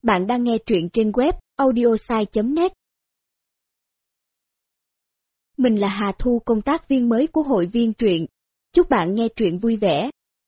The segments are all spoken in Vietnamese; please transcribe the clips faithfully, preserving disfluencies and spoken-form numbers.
Bạn đang nghe truyện trên web audiosai chấm net. Mình là Hà Thu, công tác viên mới của hội viên truyện. Chúc bạn nghe truyện vui vẻ.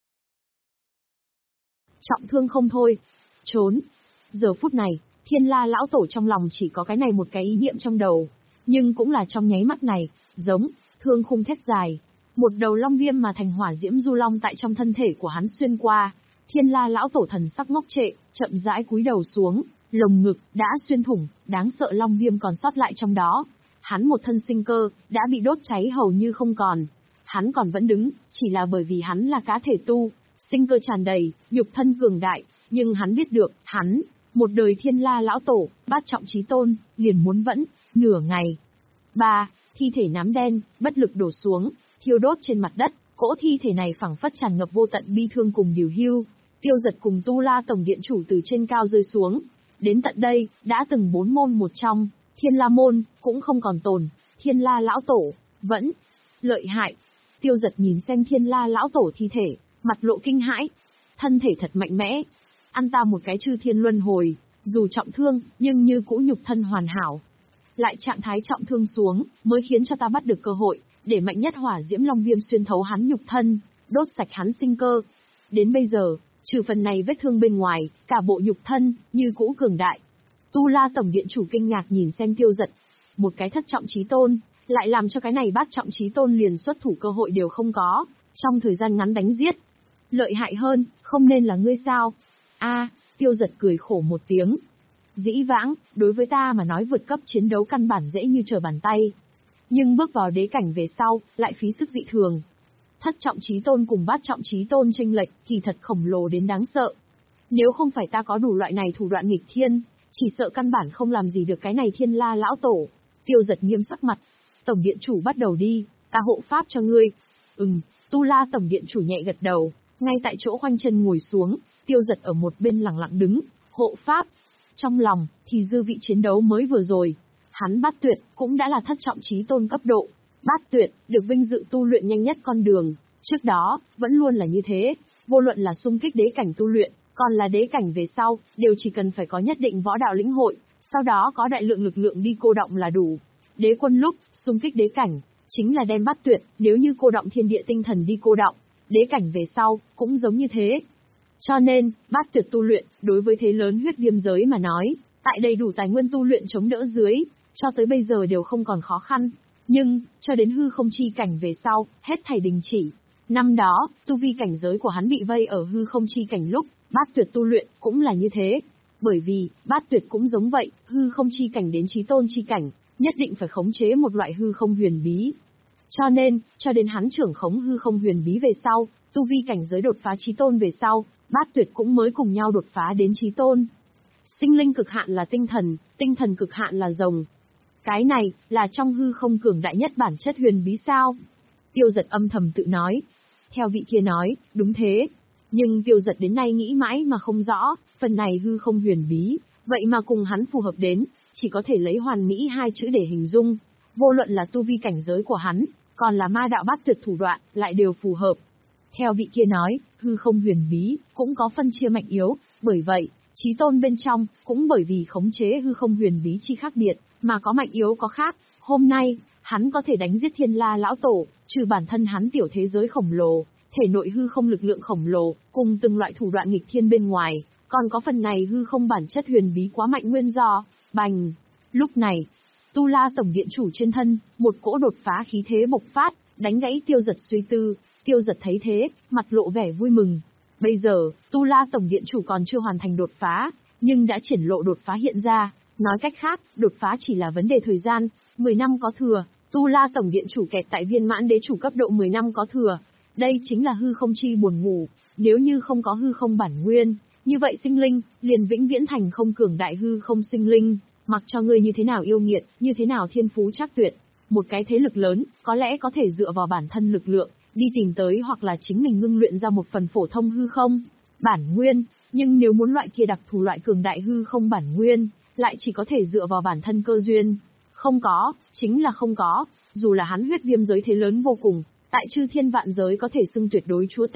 Trọng thương không thôi. Trốn. Giờ phút này, Thiên La lão tổ trong lòng chỉ có cái này một cái ý niệm trong đầu. Nhưng cũng là trong nháy mắt này, giống, thương khung thét dài. Một đầu long viêm mà thành hỏa diễm du long tại trong thân thể của hắn xuyên qua. Thiên La lão tổ thần sắc ngốc trệ, chậm rãi cúi đầu xuống, lồng ngực đã xuyên thủng, đáng sợ long viêm còn sót lại trong đó. Hắn một thân sinh cơ, đã bị đốt cháy hầu như không còn. Hắn còn vẫn đứng, chỉ là bởi vì hắn là cá thể tu, sinh cơ tràn đầy, nhục thân cường đại, nhưng hắn biết được, hắn, một đời Thiên La lão tổ, bát trọng chí tôn, liền muốn vẫn, nửa ngày. Ba, thi thể nám đen, bất lực đổ xuống, thiêu đốt trên mặt đất, cỗ thi thể này phảng phất tràn ngập vô tận bi thương cùng điều hưu. Tiêu Giật cùng Tu La tổng điện chủ từ trên cao rơi xuống. Đến tận đây, đã từng bốn môn một trong, Thiên La môn, cũng không còn tồn, Thiên La lão tổ, vẫn lợi hại. Tiêu Giật nhìn xem Thiên La lão tổ thi thể, mặt lộ kinh hãi. Thân thể thật mạnh mẽ. Ăn ta một cái chư thiên luân hồi, dù trọng thương, nhưng như cũ nhục thân hoàn hảo. Lại trạng thái trọng thương xuống, mới khiến cho ta bắt được cơ hội, để mạnh nhất hỏa diễm long viêm xuyên thấu hắn nhục thân, đốt sạch hắn sinh cơ. Đến bây giờ, trừ phần này vết thương bên ngoài, cả bộ nhục thân, như cũ cường đại. Tu La tổng điện chủ kinh ngạc nhìn xem Tiêu Giật. Một cái thất trọng chí tôn, lại làm cho cái này bát trọng chí tôn liền xuất thủ cơ hội đều không có, trong thời gian ngắn đánh giết. Lợi hại hơn, không nên là ngươi sao? A, Tiêu Giật cười khổ một tiếng. Dĩ vãng, đối với ta mà nói vượt cấp chiến đấu căn bản dễ như trở bàn tay. Nhưng bước vào đế cảnh về sau, lại phí sức dị thường. Thất trọng chí tôn cùng bát trọng chí tôn chênh lệch, kỳ thật khổng lồ đến đáng sợ. Nếu không phải ta có đủ loại này thủ đoạn nghịch thiên, chỉ sợ căn bản không làm gì được cái này Thiên La lão tổ. Tiêu Giật nghiêm sắc mặt. Tổng điện chủ bắt đầu đi, ta hộ pháp cho ngươi. Ừm, Tu La tổng điện chủ nhẹ gật đầu, ngay tại chỗ khoanh chân ngồi xuống, Tiêu Giật ở một bên lặng lặng đứng, hộ pháp. Trong lòng, thì dư vị chiến đấu mới vừa rồi. Hắn Bát Tuyệt, cũng đã là thất trọng chí tôn cấp độ. Bát Tuyệt, được vinh dự tu luyện nhanh nhất con đường. Trước đó, vẫn luôn là như thế. Vô luận là xung kích đế cảnh tu luyện, còn là đế cảnh về sau, đều chỉ cần phải có nhất định võ đạo lĩnh hội, sau đó có đại lượng lực lượng đi cô động là đủ. Đế quân lúc, xung kích đế cảnh, chính là đem Bát Tuyệt, nếu như cô động thiên địa tinh thần đi cô động. Đế cảnh về sau, cũng giống như thế. Cho nên, Bát Tuyệt tu luyện, đối với thế lớn huyết viêm giới mà nói, tại đầy đủ tài nguyên tu luyện chống đỡ dưới, cho tới bây giờ đều không còn khó khăn. Nhưng, cho đến hư không chi cảnh về sau, hết thảy đình chỉ. Năm đó, tu vi cảnh giới của hắn bị vây ở hư không chi cảnh lúc, Bát Tuyệt tu luyện, cũng là như thế. Bởi vì, Bát Tuyệt cũng giống vậy, hư không chi cảnh đến chí tôn chi cảnh, nhất định phải khống chế một loại hư không huyền bí. Cho nên, cho đến hắn trưởng khống hư không huyền bí về sau, tu vi cảnh giới đột phá chí tôn về sau, Bát Tuyệt cũng mới cùng nhau đột phá đến chí tôn. Sinh linh cực hạn là tinh thần, tinh thần cực hạn là rồng. Cái này, là trong hư không cường đại nhất bản chất huyền bí sao? Tiêu Giật âm thầm tự nói. Theo vị kia nói, đúng thế. Nhưng Tiêu Giật đến nay nghĩ mãi mà không rõ, phần này hư không huyền bí, vậy mà cùng hắn phù hợp đến, chỉ có thể lấy hoàn mỹ hai chữ để hình dung. Vô luận là tu vi cảnh giới của hắn, còn là ma đạo Bát Tuyệt thủ đoạn, lại đều phù hợp. Theo vị kia nói, hư không huyền bí, cũng có phân chia mạnh yếu, bởi vậy, chí tôn bên trong, cũng bởi vì khống chế hư không huyền bí chi khác biệt, mà có mạnh yếu có khác. Hôm nay, hắn có thể đánh giết Thiên La lão tổ, trừ bản thân hắn tiểu thế giới khổng lồ, thể nội hư không lực lượng khổng lồ, cùng từng loại thủ đoạn nghịch thiên bên ngoài, còn có phần này hư không bản chất huyền bí quá mạnh nguyên do. Bành! Lúc này, Tu La tổng điện chủ trên thân, một cỗ đột phá khí thế bộc phát, đánh gãy Tiêu Giật suy tư. Tiêu Giật thấy thế, mặt lộ vẻ vui mừng. Bây giờ, Tu La tổng điện chủ còn chưa hoàn thành đột phá, nhưng đã triển lộ đột phá hiện ra. Nói cách khác, đột phá chỉ là vấn đề thời gian, mười năm có thừa. Tu La tổng điện chủ kẹt tại viên mãn đế chủ cấp độ mười năm có thừa. Đây chính là hư không chi buồn ngủ. Nếu như không có hư không bản nguyên, như vậy sinh linh, liền vĩnh viễn thành không cường đại hư không sinh linh. Mặc cho ngươi như thế nào yêu nghiệt, như thế nào thiên phú trắc tuyệt, một cái thế lực lớn, có lẽ có thể dựa vào bản thân lực lượng, đi tìm tới hoặc là chính mình ngưng luyện ra một phần phổ thông hư không bản nguyên, nhưng nếu muốn loại kia đặc thù loại cường đại hư không bản nguyên, lại chỉ có thể dựa vào bản thân cơ duyên. Không có, chính là không có, dù là hắn huyết viêm giới thế lớn vô cùng, tại chư thiên vạn giới có thể xưng tuyệt đối chúa tể,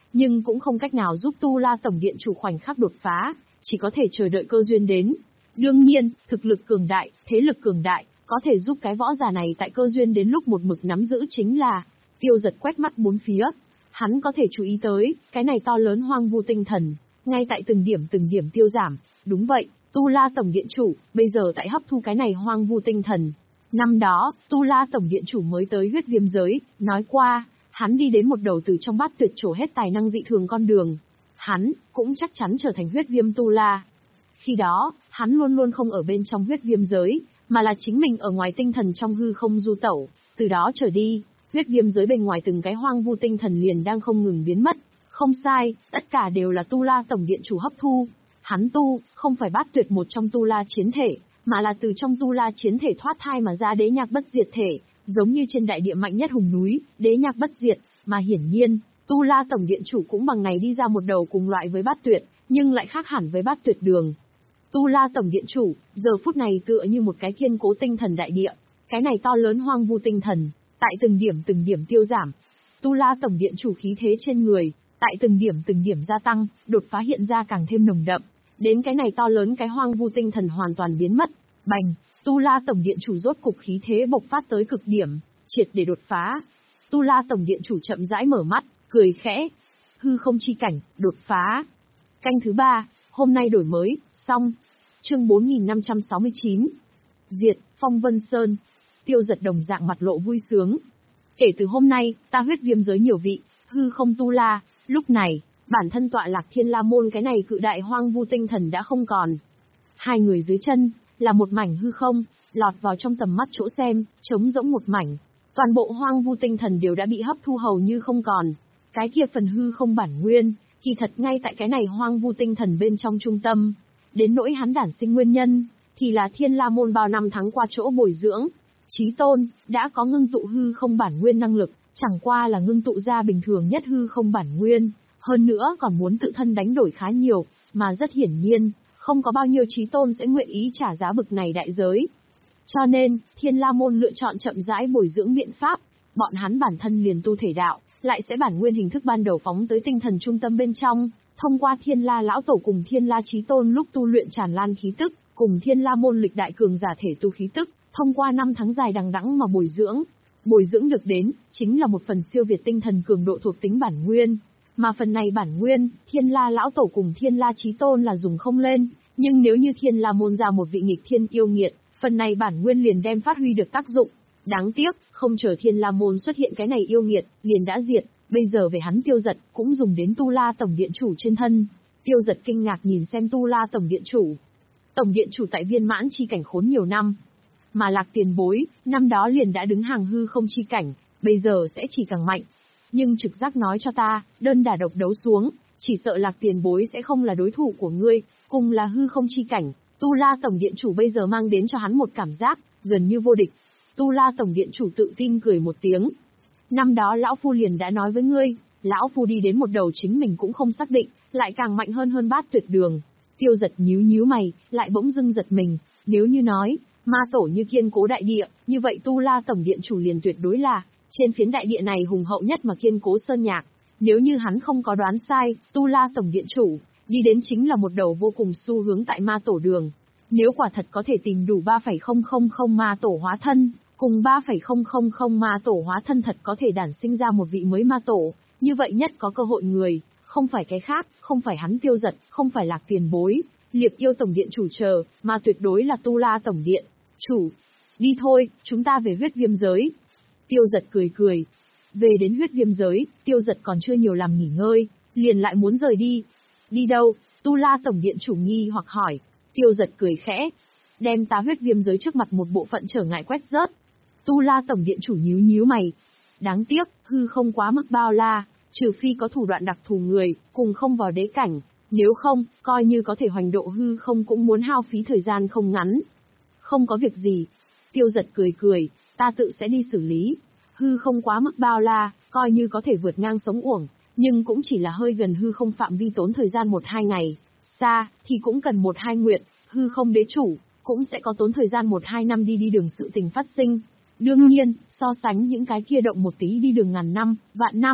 nhưng cũng không cách nào giúp Tu La Tổng Điện Chủ khoảnh khắc đột phá, chỉ có thể chờ đợi cơ duyên đến. Đương nhiên, thực lực cường đại, thế lực cường đại, có thể giúp cái võ giả này tại cơ duyên đến lúc một mực nắm giữ chính là. Tiêu Giật quét mắt bốn phía, hắn có thể chú ý tới, cái này to lớn hoang vu tinh thần, ngay tại từng điểm từng điểm tiêu giảm. Đúng vậy, Tu La Tổng Điện Chủ, bây giờ tại hấp thu cái này hoang vu tinh thần. Năm đó, Tu La Tổng Điện Chủ mới tới huyết viêm giới, nói qua, hắn đi đến một đầu từ trong bát tuyệt trổ hết tài năng dị thường con đường. Hắn, cũng chắc chắn trở thành huyết viêm Tu La. Khi đó, hắn luôn luôn không ở bên trong huyết viêm giới, mà là chính mình ở ngoài tinh thần trong hư không du tẩu. Từ đó trở đi, huyết viêm giới bên ngoài từng cái hoang vu tinh thần liền đang không ngừng biến mất. Không sai, tất cả đều là Tu La Tổng Điện Chủ hấp thu. Hắn tu, không phải bát tuyệt một trong Tu La chiến thể, mà là từ trong Tu La chiến thể thoát thai mà ra đế nhạc bất diệt thể, giống như trên đại địa mạnh nhất hùng núi, đế nhạc bất diệt, mà hiển nhiên, Tu La Tổng Điện Chủ cũng bằng này đi ra một đầu cùng loại với bát tuyệt, nhưng lại khác hẳn với bát tuyệt đường. Tu La Tổng Điện Chủ, giờ phút này tựa như một cái kiên cố tinh thần đại địa, cái này to lớn hoang vu tinh thần, tại từng điểm từng điểm tiêu giảm. Tu La Tổng Điện Chủ khí thế trên người, tại từng điểm từng điểm gia tăng, đột phá hiện ra càng thêm nồng đậm. Đến cái này to lớn cái hoang vu tinh thần hoàn toàn biến mất, bành, Tu La Tổng Điện Chủ rốt cục khí thế bộc phát tới cực điểm, triệt để đột phá. Tu La Tổng Điện Chủ chậm rãi mở mắt, cười khẽ. Hư không chi cảnh, đột phá. Canh thứ ba, hôm nay đổi mới, xong. Chương bốn nghìn năm trăm sáu mươi chín. Diệt, Phong Vân Sơn. Tiêu Giật đồng dạng mặt lộ vui sướng. Kể từ hôm nay, ta huyết viêm giới nhiều vị, hư không Tu La, lúc này, bản thân tọa lạc Thiên La Môn cái này cự đại hoang vu tinh thần đã không còn. Hai người dưới chân, là một mảnh hư không, lọt vào trong tầm mắt chỗ xem, trống rỗng một mảnh. Toàn bộ hoang vu tinh thần đều đã bị hấp thu hầu như không còn. Cái kia phần hư không bản nguyên, kỳ thật ngay tại cái này hoang vu tinh thần bên trong trung tâm. Đến nỗi hắn đản sinh nguyên nhân, thì là Thiên La Môn bao năm tháng qua chỗ bồi dưỡng. Chí Tôn, đã có ngưng tụ hư không bản nguyên năng lực, chẳng qua là ngưng tụ ra bình thường nhất hư không bản nguyên. Hơn nữa còn muốn tự thân đánh đổi khá nhiều, mà rất hiển nhiên, không có bao nhiêu Chí Tôn sẽ nguyện ý trả giá bực này đại giới. Cho nên, Thiên La Môn lựa chọn chậm rãi bồi dưỡng biện pháp, bọn hắn bản thân liền tu thể đạo, lại sẽ bản nguyên hình thức ban đầu phóng tới tinh thần trung tâm bên trong, thông qua Thiên La Lão Tổ cùng Thiên La Chí Tôn lúc tu luyện tràn lan khí tức, cùng Thiên La Môn lịch đại cường giả thể tu khí tức, thông qua năm tháng dài đằng đẵng mà bồi dưỡng. Bồi dưỡng được đến, chính là một phần siêu việt tinh thần cường độ thuộc tính bản nguyên. Mà phần này bản nguyên, Thiên La Lão Tổ cùng Thiên La Chí Tôn là dùng không lên, nhưng nếu như Thiên La Môn ra một vị nghịch thiên yêu nghiệt, phần này bản nguyên liền đem phát huy được tác dụng. Đáng tiếc, không chờ Thiên La Môn xuất hiện cái này yêu nghiệt, liền đã diệt, bây giờ về hắn Tiêu Giật, cũng dùng đến Tu La Tổng Điện Chủ trên thân. Tiêu Giật kinh ngạc nhìn xem Tu La Tổng Điện Chủ. Tổng Điện Chủ tại viên mãn chi cảnh khốn nhiều năm. Mà Lạc Tiền Bối, năm đó liền đã đứng hàng hư không chi cảnh, bây giờ sẽ chỉ càng mạnh. Nhưng trực giác nói cho ta, đơn đả độc đấu xuống, chỉ sợ Lạc Tiền Bối sẽ không là đối thủ của ngươi, cùng là hư không chi cảnh. Tu La Tổng Điện Chủ bây giờ mang đến cho hắn một cảm giác, gần như vô địch. Tu La Tổng Điện Chủ tự tin cười một tiếng. Năm đó Lão Phu liền đã nói với ngươi, Lão Phu đi đến một đầu chính mình cũng không xác định, lại càng mạnh hơn hơn bát tuyệt đường. Tiêu Giật nhíu nhíu mày, lại bỗng dưng giật mình, nếu như nói, ma tổ như kiên cố đại địa, như vậy Tu La Tổng Điện Chủ liền tuyệt đối là, trên phiến đại địa này hùng hậu nhất mà kiên cố sơn nhạc. Nếu như hắn không có đoán sai, Tu La Tổng Điện Chủ, đi đến chính là một đầu vô cùng xu hướng tại ma tổ đường. Nếu quả thật có thể tìm đủ ba phẩy không không không ma tổ hóa thân, cùng ba phẩy không không không ma tổ hóa thân thật có thể đản sinh ra một vị mới ma tổ, như vậy nhất có cơ hội người, không phải cái khác, không phải hắn Tiêu Giật, không phải Lạc Tiền Bối, Liệp Yêu Tổng Điện Chủ chờ, mà tuyệt đối là Tu La Tổng Điện Chủ. Đi thôi, chúng ta về huyết viêm giới. Tiêu Giật cười cười. Về đến huyết viêm giới, Tiêu Giật còn chưa nhiều làm nghỉ ngơi, liền lại muốn rời đi. Đi đâu? Tu La Tổng Điện Chủ nghi hoặc hỏi. Tiêu Giật cười khẽ. Đem ta huyết viêm giới trước mặt một bộ phận trở ngại quét rớt. Tu La Tổng Điện Chủ nhíu nhíu mày. Đáng tiếc, hư không quá mức bao la, trừ phi có thủ đoạn đặc thù người, cùng không vào đế cảnh. Nếu không, coi như có thể hoành độ hư không cũng muốn hao phí thời gian không ngắn. Không có việc gì. Tiêu Giật cười cười, ta tự sẽ đi xử lý. Hư không quá mức bao la, coi như có thể vượt ngang sống uổng, nhưng cũng chỉ là hơi gần hư không phạm vi tốn thời gian một hai ngày. Xa, thì cũng cần một hai nguyệt, hư không đế chủ, cũng sẽ có tốn thời gian một hai năm đi đi đường sự tình phát sinh. Đương nhiên, so sánh những cái kia động một tí đi đường ngàn năm, vạn năm,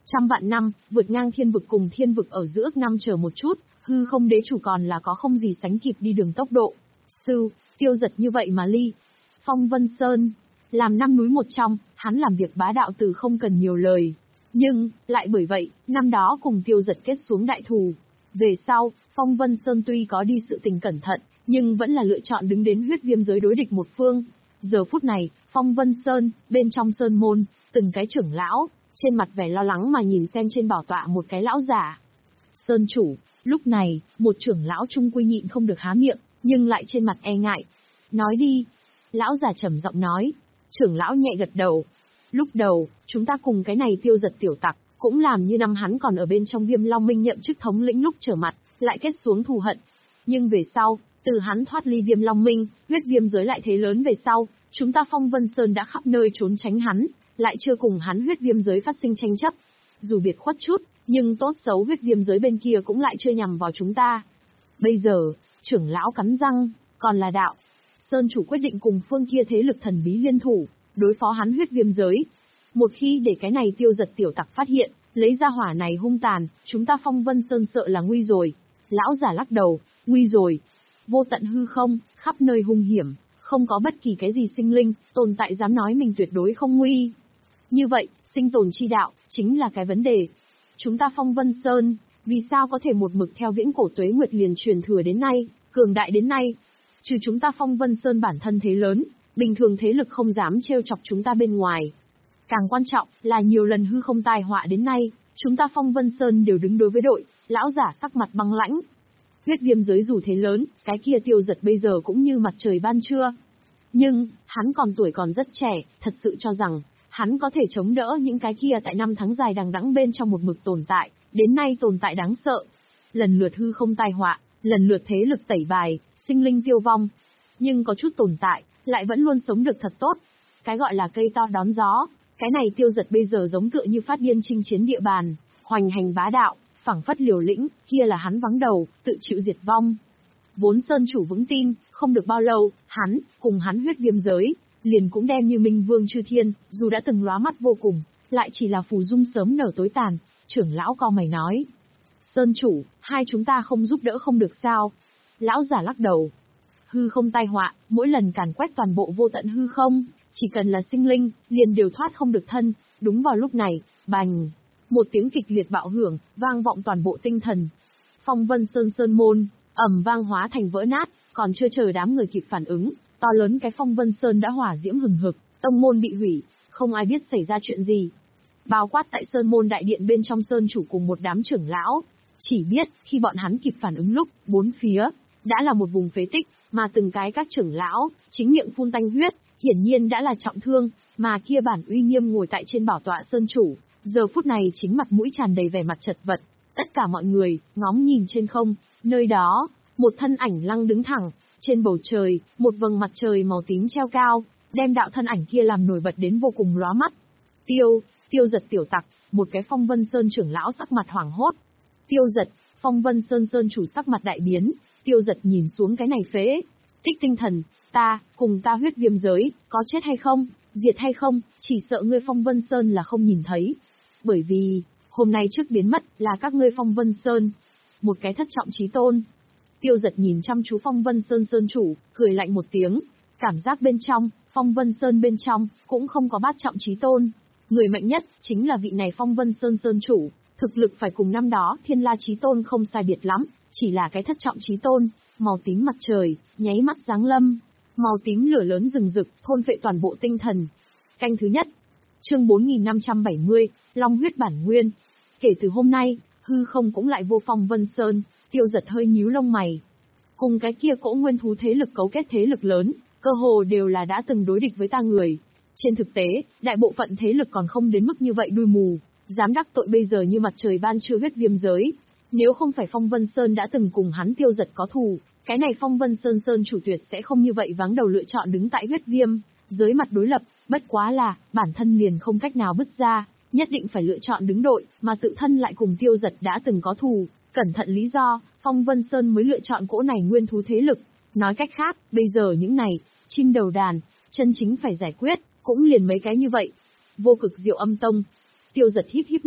Trăm vạn năm, vượt ngang thiên vực cùng thiên vực ở giữa ước năm chờ một chút, hư không đế chủ còn là có không gì sánh kịp đi đường tốc độ. Sư, Tiêu Giật như vậy mà ly. Phong Vân Sơn, làm năm núi một trong, hắn làm việc bá đạo từ không cần nhiều lời. Nhưng, lại bởi vậy, năm đó cùng Tiêu Giật kết xuống đại thù. Về sau, Phong Vân Sơn tuy có đi sự tình cẩn thận, nhưng vẫn là lựa chọn đứng đến huyết viêm giới đối địch một phương. Giờ phút này, Phong Vân Sơn, bên trong sơn môn, từng cái trưởng lão, trên mặt vẻ lo lắng mà nhìn xem trên bảo tọa một cái lão giả. Sơn chủ, lúc này, một trưởng lão trung quy nhịn không được há miệng, nhưng lại trên mặt e ngại. Nói đi. Lão giả trầm giọng nói. Trưởng lão nhẹ gật đầu. Lúc đầu, chúng ta cùng cái này Tiêu Giật tiểu tặc, cũng làm như năm hắn còn ở bên trong Viêm Long Minh nhậm chức thống lĩnh lúc trở mặt, lại kết xuống thù hận. Nhưng về sau, từ hắn thoát ly Viêm Long Minh, huyết viêm giới lại thế lớn về sau, chúng ta Phong Vân Sơn đã khắp nơi trốn tránh hắn, lại chưa cùng hắn huyết viêm giới phát sinh tranh chấp. Dù biệt khuất chút, nhưng tốt xấu huyết viêm giới bên kia cũng lại chưa nhằm vào chúng ta. Bây giờ, trưởng lão cắn răng, còn là đạo. Sơn chủ quyết định cùng phương kia thế lực thần bí liên thủ, đối phó hắn huyết viêm giới. Một khi để cái này Tiêu Giật tiểu tặc phát hiện, lấy ra hỏa này hung tàn, chúng ta Phong Vân Sơn sợ là nguy rồi. Lão giả lắc đầu, nguy rồi. Vô tận hư không, khắp nơi hung hiểm, không có bất kỳ cái gì sinh linh, tồn tại dám nói mình tuyệt đối không nguy. Như vậy, sinh tồn chi đạo, chính là cái vấn đề. Chúng ta Phong Vân Sơn, vì sao có thể một mực theo viễn cổ tuế nguyệt liền truyền thừa đến nay, cường đại đến nay? Trừ chúng ta Phong Vân Sơn bản thân thế lớn, bình thường thế lực không dám trêu chọc chúng ta bên ngoài. Càng quan trọng là nhiều lần hư không tai họa đến nay, chúng ta Phong Vân Sơn đều đứng đối với đội, lão giả sắc mặt băng lãnh. Huyết viêm giới dù thế lớn, cái kia Tiêu Giật bây giờ cũng như mặt trời ban trưa. Nhưng, hắn còn tuổi còn rất trẻ, thật sự cho rằng, hắn có thể chống đỡ những cái kia tại năm tháng dài đằng đẵng bên trong một mực tồn tại, đến nay tồn tại đáng sợ. Lần lượt hư không tai họa, lần lượt thế lực tẩy bài, sinh linh tiêu vong. Nhưng có chút tồn tại, lại vẫn luôn sống được thật tốt. Cái gọi là cây to đón gió, cái này Tiêu Giật bây giờ giống tựa như phát điên chinh chiến địa bàn, hoành hành bá đạo, phảng phất liều lĩnh, kia là hắn vắng đầu, tự chịu diệt vong. Vốn Sơn chủ vững tin, không được bao lâu, hắn, cùng hắn huyết viêm giới, liền cũng đem như Minh Vương Chư Thiên, dù đã từng lóa mắt vô cùng, lại chỉ là phù dung sớm nở tối tàn. Trưởng lão co mày nói. Sơn chủ, hai chúng ta không giúp đỡ không được sao? Lão giả lắc đầu. Hư không tai họa, mỗi lần càn quét toàn bộ vô tận hư không, chỉ cần là sinh linh, liền đều thoát không được thân. Đúng vào lúc này, bành, một tiếng kịch liệt bạo hưởng, vang vọng toàn bộ tinh thần. Phong Vân Sơn sơn môn, ầm vang hóa thành vỡ nát, còn chưa chờ đám người kịp phản ứng, to lớn cái Phong Vân Sơn đã hỏa diễm hừng hực, tông môn bị hủy, không ai biết xảy ra chuyện gì. Bao quát tại sơn môn đại điện bên trong sơn chủ cùng một đám trưởng lão, chỉ biết khi bọn hắn kịp phản ứng lúc, bốn phía đã là một vùng phế tích, mà từng cái các trưởng lão chính miệng phun tanh huyết, hiển nhiên đã là trọng thương, mà kia bản uy nghiêm ngồi tại trên bảo tọa sơn chủ, giờ phút này chính mặt mũi tràn đầy vẻ mặt chật vật. Tất cả mọi người ngóng nhìn trên không, nơi đó, một thân ảnh lăng đứng thẳng, trên bầu trời, một vầng mặt trời màu tím treo cao, đem đạo thân ảnh kia làm nổi bật đến vô cùng lóa mắt. Tiêu, Tiêu Giật tiểu tặc, một cái Phong Vân Sơn trưởng lão sắc mặt hoảng hốt. Tiêu Giật, Phong Vân Sơn sơn chủ sắc mặt đại biến, Tiêu Giật nhìn xuống cái này phế tích tinh thần, ta, cùng ta huyết viêm giới, có chết hay không, diệt hay không, chỉ sợ ngươi Phong Vân Sơn là không nhìn thấy. Bởi vì, hôm nay trước biến mất là các ngươi Phong Vân Sơn. Một cái thất trọng chí tôn. Tiêu Giật nhìn chăm chú Phong Vân Sơn sơn chủ, cười lạnh một tiếng. Cảm giác bên trong, Phong Vân Sơn bên trong, cũng không có bát trọng chí tôn. Người mạnh nhất, chính là vị này Phong Vân Sơn sơn chủ. Thực lực phải cùng năm đó Thiên La chí tôn không sai biệt lắm, chỉ là cái thất trọng chí tôn, màu tím mặt trời, nháy mắt giáng lâm. Màu tím lửa lớn rừng rực, thôn phệ toàn bộ tinh thần. Canh thứ nhất. Chương bốn nghìn năm trăm bảy mươi, Long huyết bản nguyên. Kể từ hôm nay, hư không cũng lại vô Phong Vân Sơn. Tiêu Giật hơi nhíu lông mày. Cùng cái kia cỗ nguyên thú thế lực cấu kết thế lực lớn, cơ hồ đều là đã từng đối địch với ta người. Trên thực tế, đại bộ phận thế lực còn không đến mức như vậy đuôi mù, dám đắc tội bây giờ như mặt trời ban trưa huyết viêm giới. Nếu không phải Phong Vân Sơn đã từng cùng hắn Tiêu Giật có thù, cái này Phong Vân Sơn Sơn chủ tuyệt sẽ không như vậy vắng đầu lựa chọn đứng tại huyết viêm giới mặt đối lập, bất quá là, bản thân liền không cách nào bứt ra, nhất định phải lựa chọn đứng đội, mà tự thân lại cùng Tiêu Giật đã từng có thù, cẩn thận lý do, Phong Vân Sơn mới lựa chọn cỗ này nguyên thú thế lực. Nói cách khác, bây giờ những này, chim đầu đàn, chân chính phải giải quyết, cũng liền mấy cái như vậy. Vô cực diệu âm tông. Tiêu Giật híp híp mắt,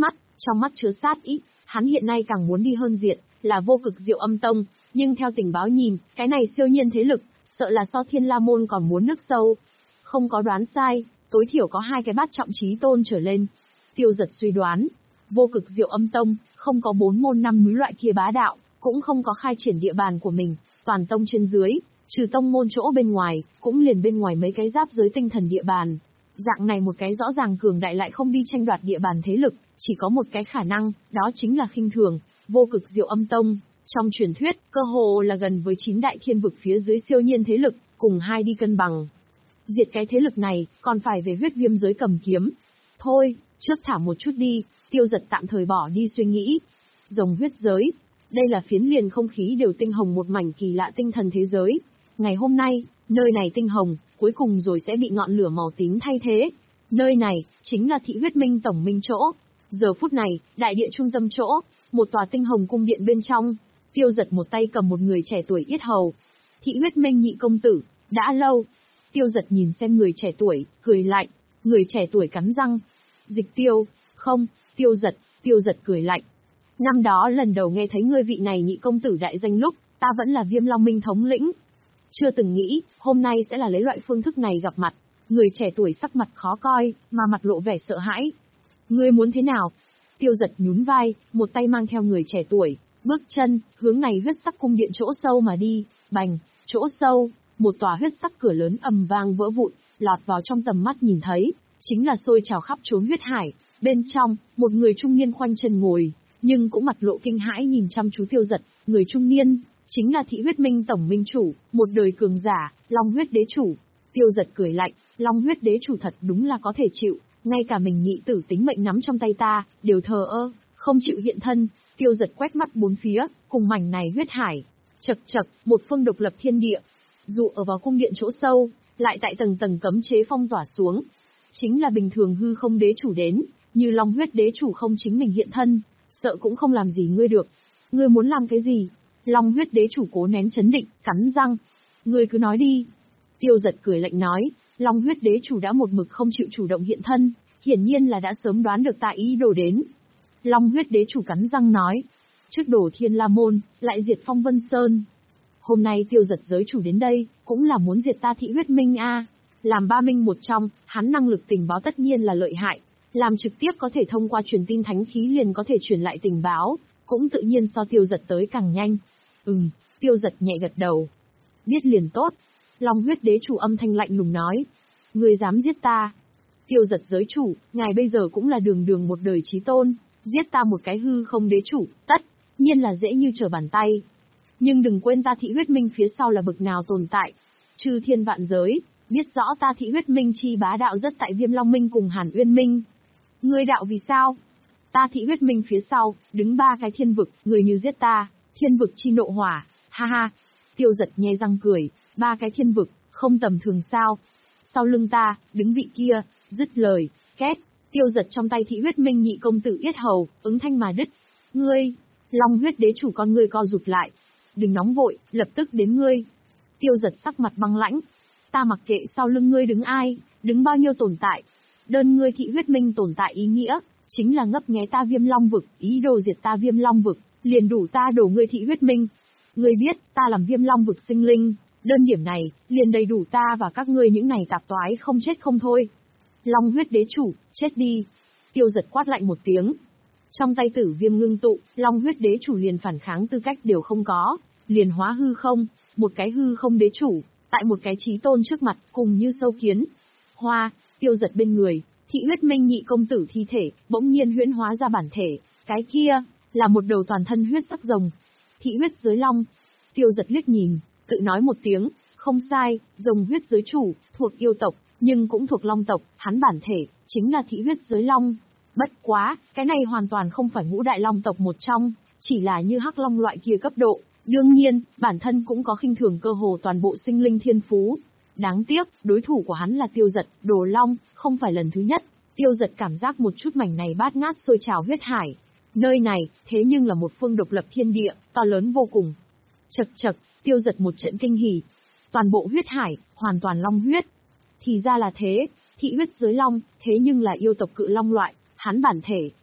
Trong mắt chứa sát ý, hắn hiện nay càng muốn đi hơn diệt, là Vô Cực Diệu Âm Tông, nhưng theo tình báo nhìn, cái này siêu nhiên thế lực, sợ là so Thiên La Môn còn muốn nước sâu. Không có đoán sai, tối thiểu có hai cái bát trọng chí tôn trở lên. Tiêu Giật suy đoán, Vô Cực Diệu Âm Tông, không có bốn môn năm núi loại kia bá đạo, cũng không có khai triển địa bàn của mình, toàn tông trên dưới, trừ tông môn chỗ bên ngoài, cũng liền bên ngoài mấy cái giáp giới tinh thần địa bàn. Dạng này một cái rõ ràng cường đại lại không đi tranh đoạt địa bàn thế lực, chỉ có một cái khả năng, đó chính là khinh thường, Vô Cực Diệu Âm Tông. Trong truyền thuyết, cơ hồ là gần với chín đại thiên vực phía dưới siêu nhiên thế lực, cùng hai đi cân bằng. Diệt cái thế lực này, còn phải về huyết viêm giới cầm kiếm. Thôi, trước thả một chút đi, Tiêu Giật tạm thời bỏ đi suy nghĩ. Rồng huyết giới, đây là phiến liền không khí đều tinh hồng một mảnh kỳ lạ tinh thần thế giới. Ngày hôm nay, nơi này tinh hồng, cuối cùng rồi sẽ bị ngọn lửa màu tím thay thế. Nơi này, chính là thị huyết minh tổng minh chỗ. Giờ phút này, đại địa trung tâm chỗ, một tòa tinh hồng cung điện bên trong. Tiêu Giật một tay cầm một người trẻ tuổi yết hầu. Thị huyết minh nhị công tử, đã lâu. Tiêu Giật nhìn xem người trẻ tuổi, cười lạnh. Người trẻ tuổi cắn răng. Dịch tiêu, không, Tiêu Giật, Tiêu Giật cười lạnh. Năm đó lần đầu nghe thấy ngươi vị này nhị công tử đại danh lúc, ta vẫn là Viêm Long Minh thống lĩnh. Chưa từng nghĩ, hôm nay sẽ là lấy loại phương thức này gặp mặt. Người trẻ tuổi sắc mặt khó coi, mà mặt lộ vẻ sợ hãi. Ngươi muốn thế nào? Tiêu Giật nhún vai, một tay mang theo người trẻ tuổi, bước chân, hướng này huyết sắc cung điện chỗ sâu mà đi, bành, chỗ sâu, một tòa huyết sắc cửa lớn ầm vang vỡ vụn, lọt vào trong tầm mắt nhìn thấy, chính là sôi trào khắp trốn huyết hải, bên trong, một người trung niên khoanh chân ngồi, nhưng cũng mặt lộ kinh hãi nhìn chăm chú Tiêu Giật, người trung niên, chính là thị huyết minh tổng minh chủ, một đời cường giả, Long huyết đế chủ. Tiêu Giật cười lạnh, Long huyết đế chủ thật đúng là có thể chịu, ngay cả mình nhị tử tính mệnh nắm trong tay ta, đều thờ ơ, không chịu hiện thân. Tiêu Giật quét mắt bốn phía, cùng mảnh này huyết hải, chật chật, một phương độc lập thiên địa. Dù ở vào cung điện chỗ sâu, lại tại tầng tầng cấm chế phong tỏa xuống. Chính là bình thường hư không đế chủ đến, như Long huyết đế chủ không chính mình hiện thân, sợ cũng không làm gì ngươi được. Ngươi muốn làm cái gì? Long huyết đế chủ cố nén chấn định, cắn răng. Ngươi cứ nói đi. Tiêu Giật cười lạnh nói, Long huyết đế chủ đã một mực không chịu chủ động hiện thân, hiển nhiên là đã sớm đoán được ta ý đồ đến. Long huyết đế chủ cắn răng nói, trước đổ Thiên La Môn, lại diệt Phong Vân Sơn. Hôm nay Tiêu Giật giới chủ đến đây, cũng là muốn diệt ta thị huyết minh a. Làm ba minh một trong, hắn năng lực tình báo tất nhiên là lợi hại. Làm trực tiếp có thể thông qua truyền tin thánh khí liền có thể truyền lại tình báo, cũng tự nhiên so Tiêu Giật tới càng nhanh. Ừm, Tiêu Giật nhẹ gật đầu. Biết liền tốt. Long huyết đế chủ âm thanh lạnh lùng nói. Ngươi dám giết ta? Tiêu Giật giới chủ, ngài bây giờ cũng là đường đường một đời chí tôn, giết ta một cái hư không đế chủ, tất nhiên là dễ như trở bàn tay. Nhưng đừng quên ta thị huyết minh phía sau là bực nào tồn tại. Chư thiên vạn giới, biết rõ ta thị huyết minh chi bá đạo rất tại Viêm Long Minh cùng Hàn Uyên Minh. Ngươi đạo vì sao? Ta thị huyết minh phía sau, đứng ba cái thiên vực, người như giết ta, thiên vực chi nộ hỏa, ha ha. Tiêu Giật nhe răng cười, ba cái thiên vực, không tầm thường sao. Sau lưng ta, đứng vị kia, dứt lời, két, Tiêu Giật trong tay thị huyết minh nhị công tử yết hầu, ứng thanh mà đứt. Ngươi, Long huyết đế chủ con ngươi co rụt lại. Đừng nóng vội, lập tức đến ngươi. Tiêu Giật sắc mặt băng lãnh. Ta mặc kệ sau lưng ngươi đứng ai, đứng bao nhiêu tồn tại. Đơn ngươi thị huyết minh tồn tại ý nghĩa, chính là ngấp nghé ta Viêm Long vực, ý đồ diệt ta Viêm Long vực, liền đủ ta đổ ngươi thị huyết minh. Ngươi biết, ta làm Viêm Long vực sinh linh, đơn điểm này, liền đầy đủ ta và các ngươi những này tạp toái không chết không thôi. Long huyết đế chủ, chết đi. Tiêu Giật quát lạnh một tiếng. Trong tay tử viêm ngưng tụ, Long huyết đế chủ liền phản kháng tư cách đều không có, liền hóa hư không, một cái hư không đế chủ, tại một cái chí tôn trước mặt, cùng như sâu kiến. Hoa, Tiêu Giật bên người, thị huyết minh nhị công tử thi thể, bỗng nhiên huyễn hóa ra bản thể, cái kia, là một đầu toàn thân huyết sắc rồng. Thị huyết giới long. Tiêu Giật liếc nhìn, tự nói một tiếng, không sai, rồng huyết giới chủ, thuộc yêu tộc, nhưng cũng thuộc long tộc, hắn bản thể, chính là thị huyết giới long. Bất quá, cái này hoàn toàn không phải ngũ đại long tộc một trong, chỉ là như hắc long loại kia cấp độ. Đương nhiên, bản thân cũng có khinh thường cơ hồ toàn bộ sinh linh thiên phú. Đáng tiếc, đối thủ của hắn là Tiêu Giật, đồ long, không phải lần thứ nhất. Tiêu Giật cảm giác một chút mảnh này bát ngát sôi trào huyết hải. Nơi này, thế nhưng là một phương độc lập thiên địa, to lớn vô cùng. Chật chật, Tiêu Giật một trận kinh hỉ. Toàn bộ huyết hải, hoàn toàn long huyết. Thì ra là thế, thị huyết giới long, thế nhưng là yêu tộc cự long loại, hắn bản thể,